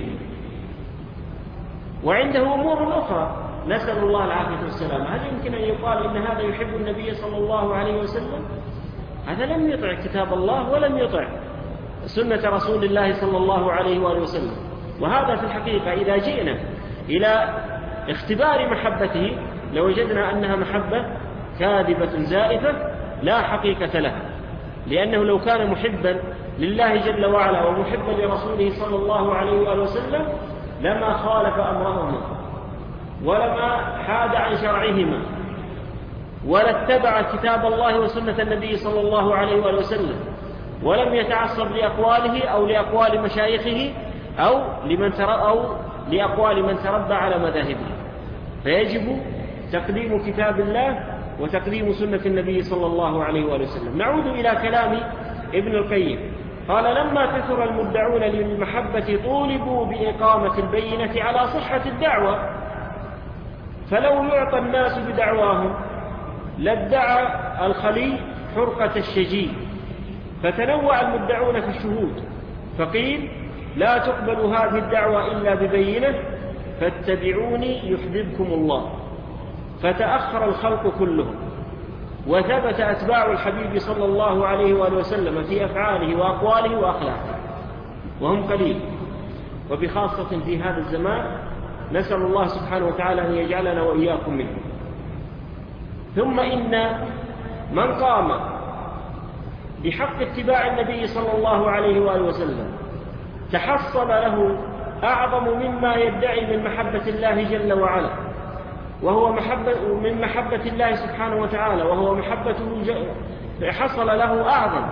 وعنده أمور أخرى، نسأل الله العافية والسلام. هل يمكن أن يقال إن هذا يحب النبي صلى الله عليه وسلم؟ هذا لم يطع كتاب الله ولم يطع سنة رسول الله صلى الله عليه وآله وسلم. وهذا في الحقيقة إذا جئنا إلى اختبار محبته لوجدنا أنها محبة كاذبة زائفة لا حقيقة لها، لأنه لو كان محبا لله جل وعلا ومحبا لرسوله صلى الله عليه وآله وسلم لما خالف أمرهما ولما حاد عن شرعهما ولا اتبع كتاب الله وسنة النبي صلى الله عليه وآله وسلم، ولم يتعصب لأقواله أو لأقوال مشايخه أو لأقوال من تربى على مذاهبه. فيجب تقديم كتاب الله وتقديم سنة النبي صلى الله عليه وآله وسلم. نعود إلى كلام ابن القيم، قال لما كثر المدعون للمحبة طولبوا بإقامة البينة على صحة الدعوة، فلو يعطى الناس بدعواهم لادعى الخلي حرقة الشجي، فتنوع المدعون في الشهود، فقيل لا تقبل هذه الدعوة إلا ببينة، فاتبعوني يحببكم الله، فتأخر الخلق كلهم، وثبت أتباع الحبيب صلى الله عليه وآله وسلم في أفعاله وأقواله وأخلاقه، وهم قليل، وبخاصة في هذا الزمان، نسأل الله سبحانه وتعالى أن يجعلنا وإياكم منه. ثم إن من قام بحق اتباع النبي صلى الله عليه وآله وسلم تحصل له أعظم مما يدعي من محبة الله جل وعلا، وهو من محبة الله سبحانه وتعالى، وهو محبته حصل له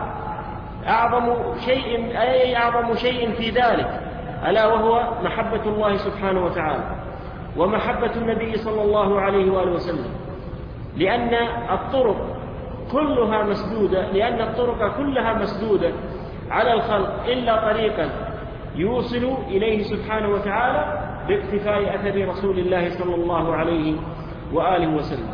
أعظم شيء في ذلك، ألا وهو محبة الله سبحانه وتعالى ومحبة النبي صلى الله عليه وآله وسلم، لأن الطرق كلها مسدودة على الخلق إلا طريقا يوصل إليه سبحانه وتعالى باقتفاء أثر رسول الله صلى الله عليه وآله وسلم.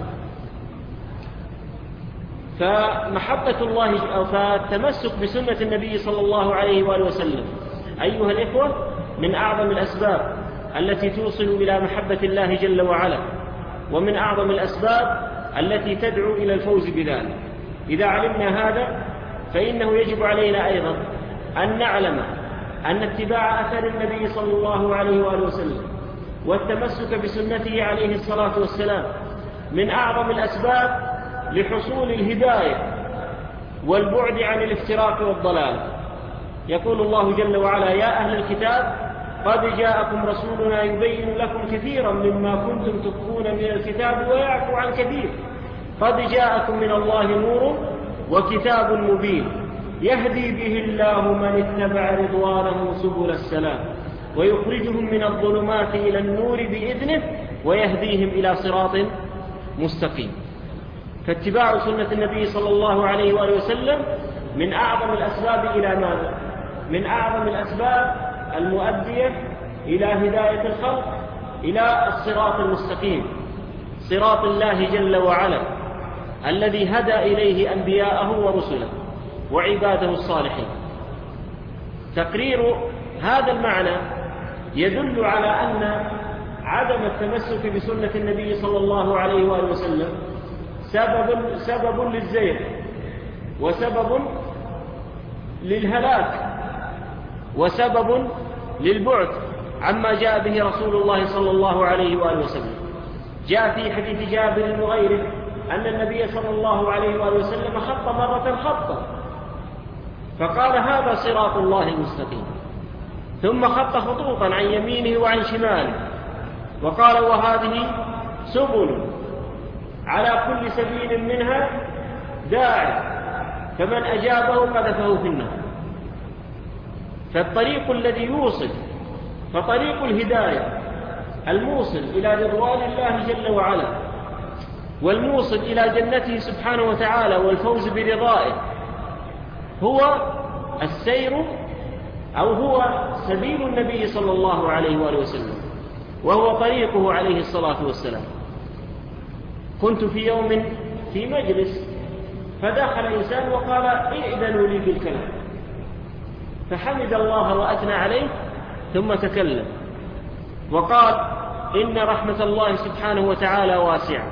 فمحبة الله أو فالتمسك بسنة النبي صلى الله عليه وآله وسلم أيها الإخوة من أعظم الأسباب التي توصل إلى محبة الله جل وعلا، ومن أعظم الأسباب التي تدعو إلى الفوز بذلك. إذا علمنا هذا فإنه يجب علينا أيضا أن نعلم أن اتباع أثر النبي صلى الله عليه وآله وسلم والتمسك بسنته عليه الصلاة والسلام من أعظم الأسباب لحصول الهداية والبعد عن الافتراق والضلال. يقول الله جل وعلا يا أهل الكتاب قد جاءكم رسولنا يبين لكم كثيرا مما كنتم تخفون من الكتاب ويعفو عن كثير، قد جاءكم من الله نور وكتاب مبين يهدي به الله من اتبع رضوانه سبل السلام ويخرجهم من الظلمات إلى النور بإذنه ويهديهم إلى صراط مستقيم. فاتباع سنة النبي صلى الله عليه وآله وسلم من أعظم الأسباب إلى ماذا؟ من أعظم الأسباب المؤدية إلى هداية الخلق إلى الصراط المستقيم، صراط الله جل وعلا الذي هدى إليه أنبياءه ورسله وعباده الصالحين. تقرير هذا المعنى يدل على أن عدم التمسك بسنة النبي صلى الله عليه وآله وسلم سبب للزيغ وسبب للهلاك وسبب للبعد عما جاء به رسول الله صلى الله عليه وآله وسلم. جاء في حديث جابر وغيره أن النبي صلى الله عليه وآله وسلم خط مرة خطا فقال هذا صراط الله المستقيم، ثم خط خطوطا عن يمينه وعن شماله وقال وهذه سبل على كل سبيل منها داع فمن أجابه قذفه في النار. فالطريق الذي يوصل، فطريق الهداية الموصل إلى رضوان الله جل وعلا والموصل إلى جنته سبحانه وتعالى والفوز برضائه هو السير أو هو سبيل النبي صلى الله عليه وآله وسلم، وهو طريقه عليه الصلاة والسلام. كنت في يوم في مجلس فدخل إنسان وقال ائذنوا لي بالكلام، فحمد الله وأثنى عليه ثم تكلم وقال إن رحمة الله سبحانه وتعالى واسعة،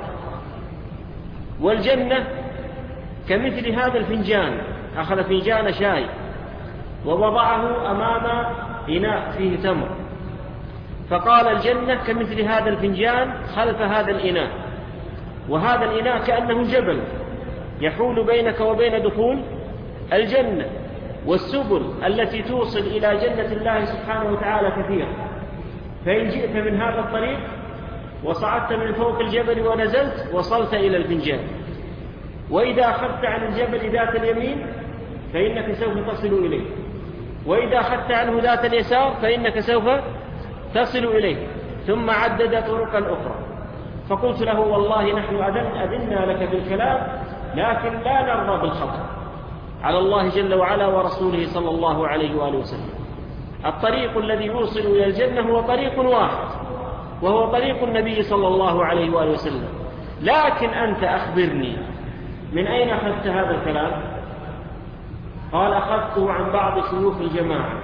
والجنة كمثل هذا الفنجان. أخذ فنجان شاي ووضعه أمام إناء فيه تمر، فقال الجنة كمثل هذا الفنجان خلف هذا الإناء، وهذا الإناء كأنه جبل يحول بينك وبين دخول الجنة، والسبل التي توصل إلى جنة الله سبحانه وتعالى كثيرة. فإن جئت من هذا الطريق وصعدت من فوق الجبل ونزلت وصلت إلى الفنجان، وإذا أخذت عن الجبل ذات اليمين فإنك سوف تصل إليه، وإذا أخذت عنه ذات اليسار فإنك سوف تصل إليه، ثم عدد طرقا أخرى. فقلت له والله نحن أذنا لك بالكلام لكن لا نرضى بالخطأ على الله جل وعلا ورسوله صلى الله عليه وآله وسلم. الطريق الذي يوصل إلى الجنة هو طريق واحد وهو طريق النبي صلى الله عليه وآله وسلم. لكن أنت أخبرني من أين أخذت هذا الكلام؟ قال أخذته عن بعض شيوخ الجماعة.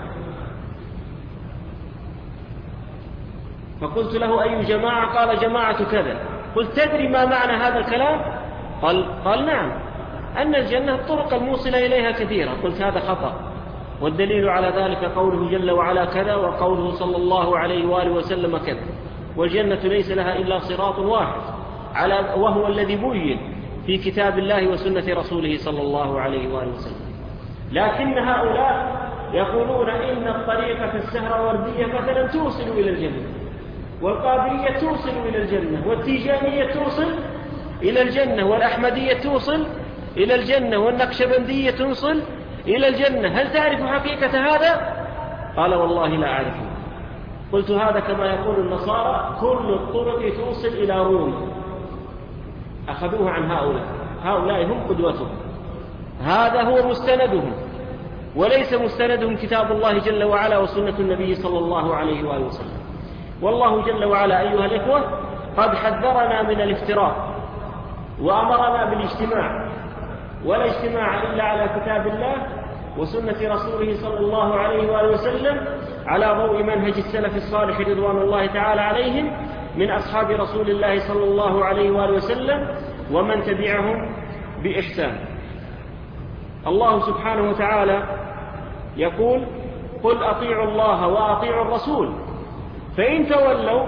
فقلت له أي جماعة؟ قال جماعة كذا. قلت تدري ما معنى هذا الكلام؟ قال نعم، أن الجنة الطرق الموصلة إليها كثيرة. قلت هذا خطأ، والدليل على ذلك قوله جل وعلا كذا وقوله صلى الله عليه وآله وسلم كذا، والجنة ليس لها إلا صراط واحد وهو الذي بين في كتاب الله وسنة رسوله صلى الله عليه وآله وسلم. لكن هؤلاء يقولون إن الطريقة السهروردية مثلا توصل إلى الجنة، والقادرية توصل إلى الجنة، والتيجانية توصل إلى الجنة، والأحمدية توصل إلى الجنة، والنقشبندية توصل إلى الجنة. هل تعرف حقيقة هذا؟ قال والله لا أعرفه. قلت هذا كما يقول النصارى كل الطرق توصل إلى روم. أخذوها عن هؤلاء هم قدوتهم، هذا هو مستندهم، وليس مستندهم كتاب الله جل وعلا وسنة النبي صلى الله عليه وآله وسلم. والله جل وعلا أيها الإخوة قد حذرنا من الافتراق وأمرنا بالاجتماع، ولا اجتماع إلا على كتاب الله وسنة رسوله صلى الله عليه وآله وسلم على ضوء منهج السلف الصالح رضوان الله تعالى عليهم من أصحاب رسول الله صلى الله عليه وآله وسلم ومن تبعهم بإحسان. الله سبحانه وتعالى يقول قل أطيعوا الله وأطيعوا الرسول فإن تولوا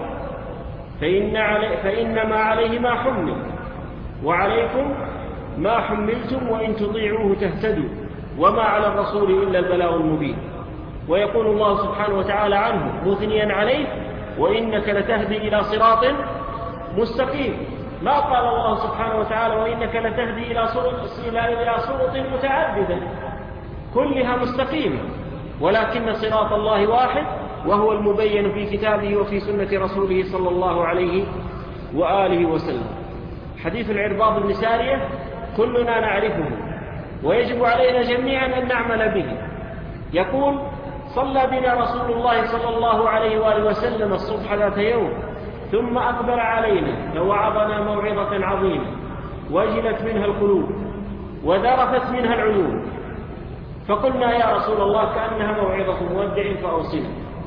فإنما عليه ما حمل وعليكم ما حملتم وإن تطيعوه تهتدوا وما على الرسول إلا البلاغ المبين. ويقول الله سبحانه وتعالى عنه مثنيا عليه وإنك لتهدي إلى صراط مستقيم. ما قال الله سبحانه وتعالى وإنك لتهدي إلى صراط متعددة كلها مستقيمة، ولكن صراط الله واحد وهو المبين في كتابه وفي سنة رسوله صلى الله عليه وآله وسلم. حديث العرباض بن سارية كلنا نعرفه ويجب علينا جميعا أن نعمل به. يقول صلى بنا رسول الله صلى الله عليه وآله وسلم الصبح ذات يوم، ثم أقبل علينا فوعظنا موعظة عظيمة وجلت منها القلوب وذرفت منها العيون، فقلنا يا رسول الله كأنها موعظة مودع فأوصنا.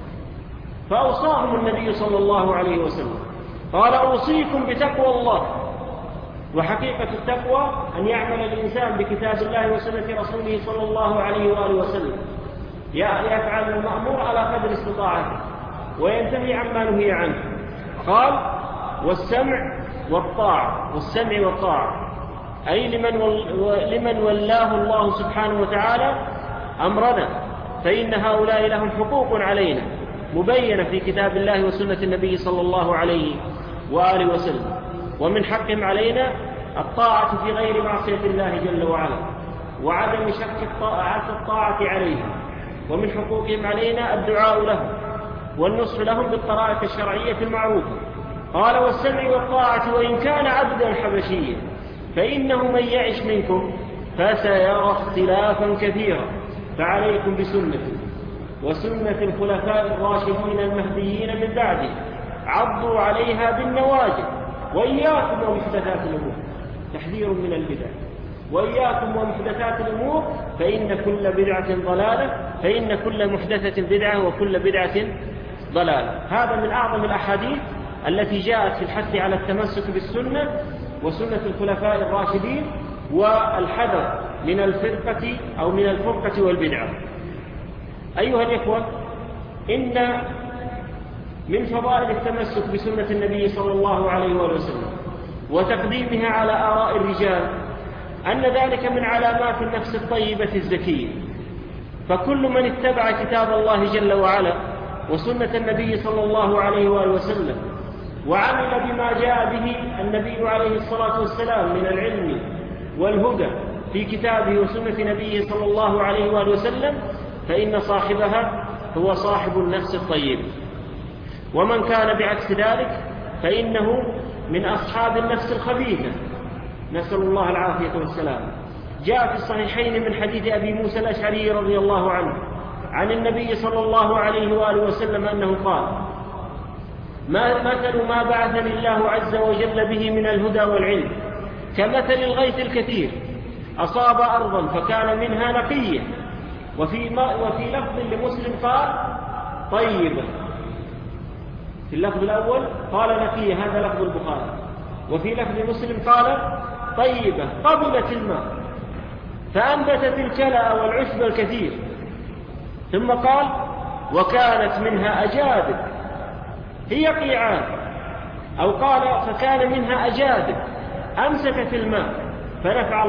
فأوصاهم النبي صلى الله عليه وسلم، قال أوصيكم بتقوى الله. وحقيقة التقوى أن يعمل الإنسان بكتاب الله وسنة رسوله صلى الله عليه وآله وسلم، يفعل المأمور على قدر استطاعته وينتهي عما نهي عنه. قال والسمع والطاعة، والسمع والطاعة أي لمن ولاه الله سبحانه وتعالى أمرنا، فإن هؤلاء لهم حقوق علينا مبينة في كتاب الله وسنة النبي صلى الله عليه وآله وسلم، ومن حقهم علينا الطاعة في غير معصية الله جل وعلا وعدم شك الطاعة عليهم، ومن حقوقهم علينا الدعاء لهم والنصح لهم بالطرائق الشرعية المعروفة. قال والسمع والطاعة وإن كان عبدا حبشيا، فإنه من يعش منكم فسيرى اختلافا كثيرا، فعليكم بسنتي وسنة الخلفاء الراشدين المهديين من بعدي، عضوا عليها بالنواجذ، وإياكم ومحدثات الأمور، تحذير من البدع، وإياكم ومحدثات الأمور فإن كل بدعة ضلالة، فإن كل محدثة بدعة وكل بدعة ضلالة. هذا من أعظم الأحاديث التي جاءت في الحث على التمسك بالسنة وسنة الخلفاء الراشدين والحذر من الفرقة أو من الفرقة والبدعة. أيها الإخوة، إن من فضائل التمسك بسنة النبي صلى الله عليه وسلم وتقديمها على آراء الرجال أن ذلك من علامات النفس الطيبة الزكية، فكل من اتبع كتاب الله جل وعلا وسنة النبي صلى الله عليه وسلم وعمل بما جاء به النبي عليه الصلاة والسلام من العلم والهدى في كتابه وسنة نبيه صلى الله عليه وسلم، فإن صاحبها هو صاحب النفس الطيب. ومن كان بعكس ذلك فإنه من أصحاب النفس الخبيثة، نسأل الله العافية والسلام. جاء في الصحيحين من حديث أبي موسى الأشعري رضي الله عنه عن النبي صلى الله عليه وآله وسلم أنه قال: مثل ما بعثني الله عز وجل به من الهدى والعلم كمثل الغيث الكثير أصاب أرضا فكان منها نقية، وفي لفظ لمسلم قال طيبة، في اللفظ الأول قال نقية، هذا لفظ البخاري، وفي لفظ مسلم قال طيبة قبلت الماء فأنبتت الكلأ والعشب الكثير، ثم قال وكانت منها أجادب هي قيعان، أو قال فكان منها أجادب أمسكت الماء فنفع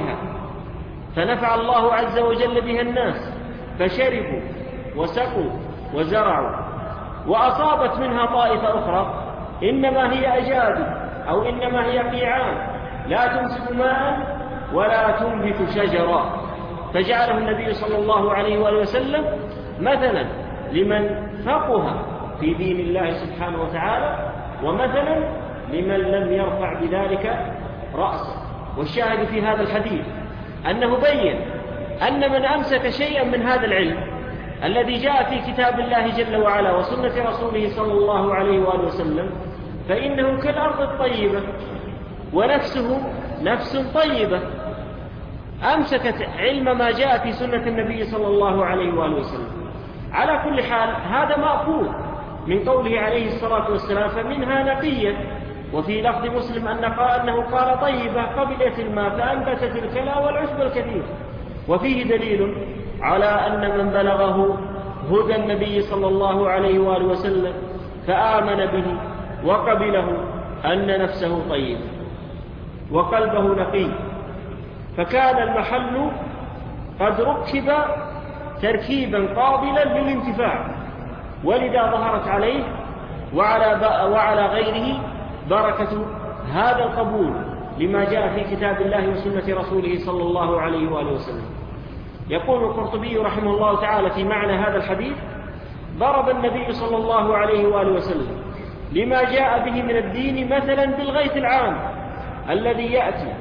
الله عز وجل بها الناس فشربوا وسقوا وزرعوا. وأصابت منها طائفة أخرى إنما هي أجادب أو إنما هي قيعان لا تمسك ماء ولا تنبت شجرا، فجعله النبي صلى الله عليه وآله وسلم مثلا لمن فقه في دين الله سبحانه وتعالى، ومثلا لمن لم يرفع بذلك رأسه. والشاهد في هذا الحديث أنه بين أن من أمسك شيئا من هذا العلم الذي جاء في كتاب الله جل وعلا وسنة رسوله صلى الله عليه وآله وسلم فإنه كالأرض الطيبة، ونفسه نفس طيبة أمسكت علم ما جاء في سنة النبي صلى الله عليه وآله وسلم. على كل حال هذا مأخوذ من قوله عليه الصلاة والسلام فمنها نقية، وفي لفظ مسلم أنه قال طيبة قبلت الماء فأنبتت الكلى والعشب الكثير. وفيه دليل على أن من بلغه هدى النبي صلى الله عليه وآله وسلم فآمن به وقبله أن نفسه طيبة وقلبه نقي، فكان المحل قد ركب تركيبا قابلا للانتفاع، ولذا ظهرت عليه وعلى غيره بركة هذا القبول لما جاء في كتاب الله وسنة رسوله صلى الله عليه وآله وسلم. يقول القرطبي رحمه الله تعالى في معنى هذا الحديث: ضرب النبي صلى الله عليه وآله وسلم لما جاء به من الدين مثلا بالغيث العام الذي يأتي،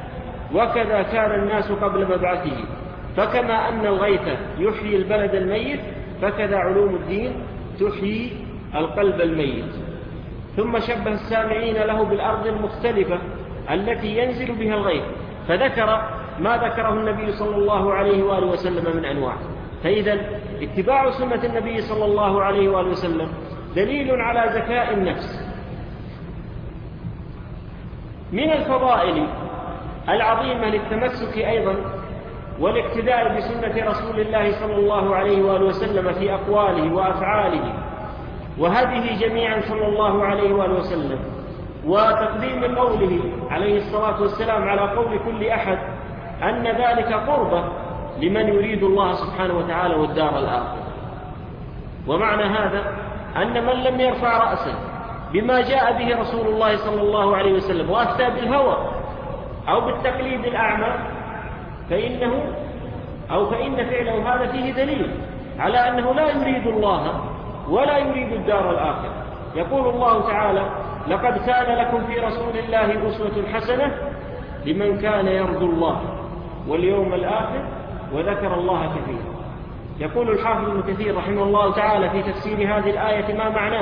وكذا كان الناس قبل مبعثه، فكما أن الغيث يحيي البلد الميت فكذا علوم الدين تحيي القلب الميت. ثم شبه السامعين له بالأرض المختلفة التي ينزل بها الغيث، فذكر ما ذكره النبي صلى الله عليه وآله وسلم من أنواع. فإذا اتباع سنة النبي صلى الله عليه وآله وسلم دليل على زكاء النفس. من الفضائل العظيمة للتمسك أيضا والاقتداء بسنة رسول الله صلى الله عليه وآله وسلم في أقواله وأفعاله وهذه جميعا صلى الله عليه وآله وسلم، وتقديم قوله عليه الصلاة والسلام على قول كل أحد، أن ذلك قربة لمن يريد الله سبحانه وتعالى والدار الآخرة. ومعنى هذا أن من لم يرفع رأسه بما جاء به رسول الله صلى الله عليه وسلم وأفتى بالهوى أو بالتقليد الأعمى فإن فعله هذا فيه دليل على أنه لا يريد الله ولا يريد الدار الآخرة. يقول الله تعالى: لقد كان لكم في رسول الله أسوة حسنة لمن كان يرجو الله واليوم الآخر وذكر الله كثيرا. يقول الحافظ ابن كثير رحمه الله تعالى في تفسير هذه الآية ما معناه: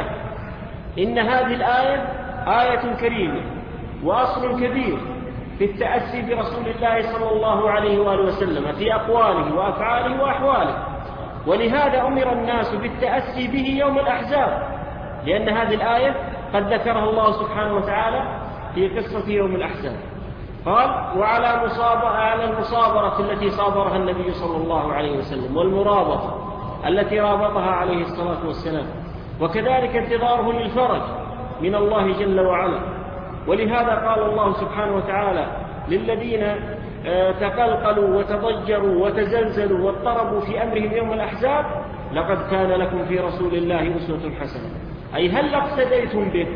إن هذه الآية آية كريمة وأصل كبير في التأسي برسول الله صلى الله عليه وآله وسلم في أقواله وأفعاله وأحواله، ولهذا أمر الناس بالتأسي به يوم الأحزاب، لأن هذه الآية قد ذكرها الله سبحانه وتعالى في قصة يوم الأحزاب. قال: وعلى المصابرة التي صابرها النبي صلى الله عليه وسلم، والمرابطة التي رابطها عليه الصلاة والسلام، وكذلك انتظاره للفرج من الله جل وعلا. ولهذا قال الله سبحانه وتعالى للذين تقلقلوا وتضجروا وتزلزلوا واضطربوا في أمرهم يوم الأحزاب: لقد كان لكم في رسول الله أسوة حسنة. أي هل اقتديتم به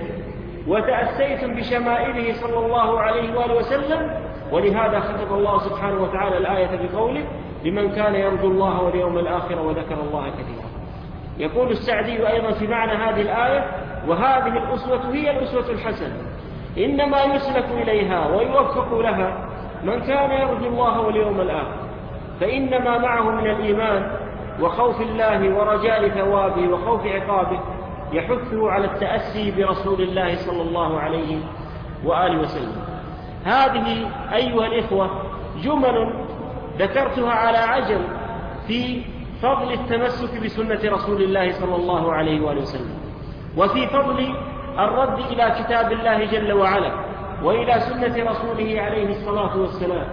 وتأسيتم بشمائله صلى الله عليه وآله وسلم؟ ولهذا خطب الله سبحانه وتعالى الآية بقوله: لمن كان يرجو الله واليوم الآخر وذكر الله كثيرا. يقول السعدي أيضا في معنى هذه الآية: وهذه الأسوة هي الأسوة الحسنة، إنما يسلك إليها ويوفق لها من كان يرجو الله واليوم الآخر، فإنما معه من الإيمان وخوف الله ورجاء ثوابه وخوف عقابه يحثه على التأسي برسول الله صلى الله عليه وآله وسلم. هذه أيها الإخوة جمل ذكرتها على عجل في فضل التمسك بسنة رسول الله صلى الله عليه وآله وسلم، وفي فضل الرد إلى كتاب الله جل وعلا وإلى سنة رسوله عليه الصلاة والسلام.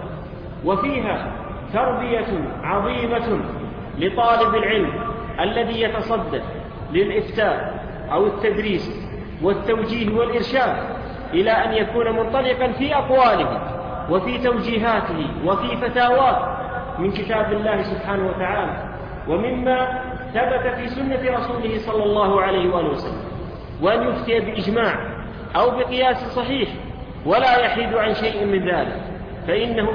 وفيها تربية عظيمة لطالب العلم الذي يتصدى للإفتاء أو التدريس والتوجيه والإرشاد إلى أن يكون منطلقا في أقواله وفي توجيهاته وفي فتاواه من كتاب الله سبحانه وتعالى ومما ثبت في سنة رسوله صلى الله عليه وآله وسلم، وأن يفتي بإجماع أو بقياس صحيح ولا يحيد عن شيء من ذلك، فإنه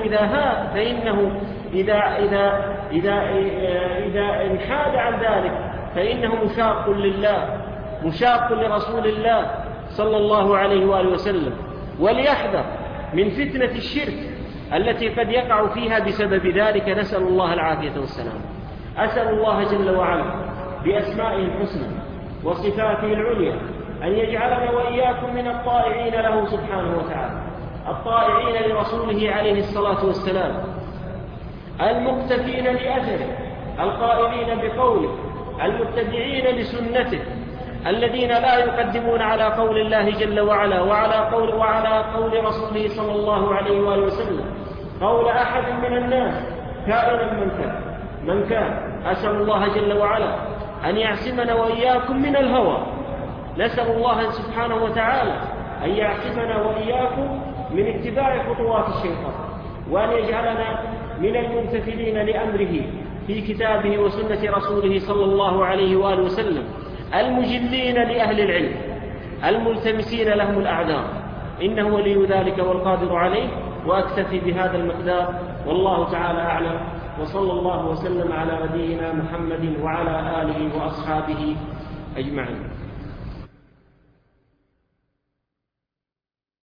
إذا انحاد عن ذلك فإنه مشاق لله مشاق لرسول الله صلى الله عليه وآله وسلم. وليحذر من فتنة الشرك التي قد يقع فيها بسبب ذلك، نسأل الله العافية والسلام. أسأل الله جل وعلا بأسمائه الحسنى وصفاته العليا أن يجعلنا وإياكم من الطائعين له سبحانه وتعالى، الطائعين لرسوله عليه الصلاة والسلام، المقتفين لأثره، القائلين بقوله، المتبعين لسنته، الذين لا يقدمون على قول الله جل وعلا وعلى قول رسوله صلى الله عليه وآله وسلم قول أحد من الناس كائنا من كان. أسأل الله جل وعلا أن يعصمنا وإياكم من الهوى، نسأل الله سبحانه وتعالى أن يعصمنا وإياكم من اتباع خطوات الشيطان، وأن يجعلنا من الممتثلين لأمره في كتابه وسنة رسوله صلى الله عليه وآله وسلم، المجلين لأهل العلم الملتمسين لهم الأعذار، إنه ولي ذلك والقادر عليه. وأكتفي بهذا المقدار، والله تعالى أعلم، وصلى الله وسلم على نبينا محمد وعلى آله وأصحابه أجمعين.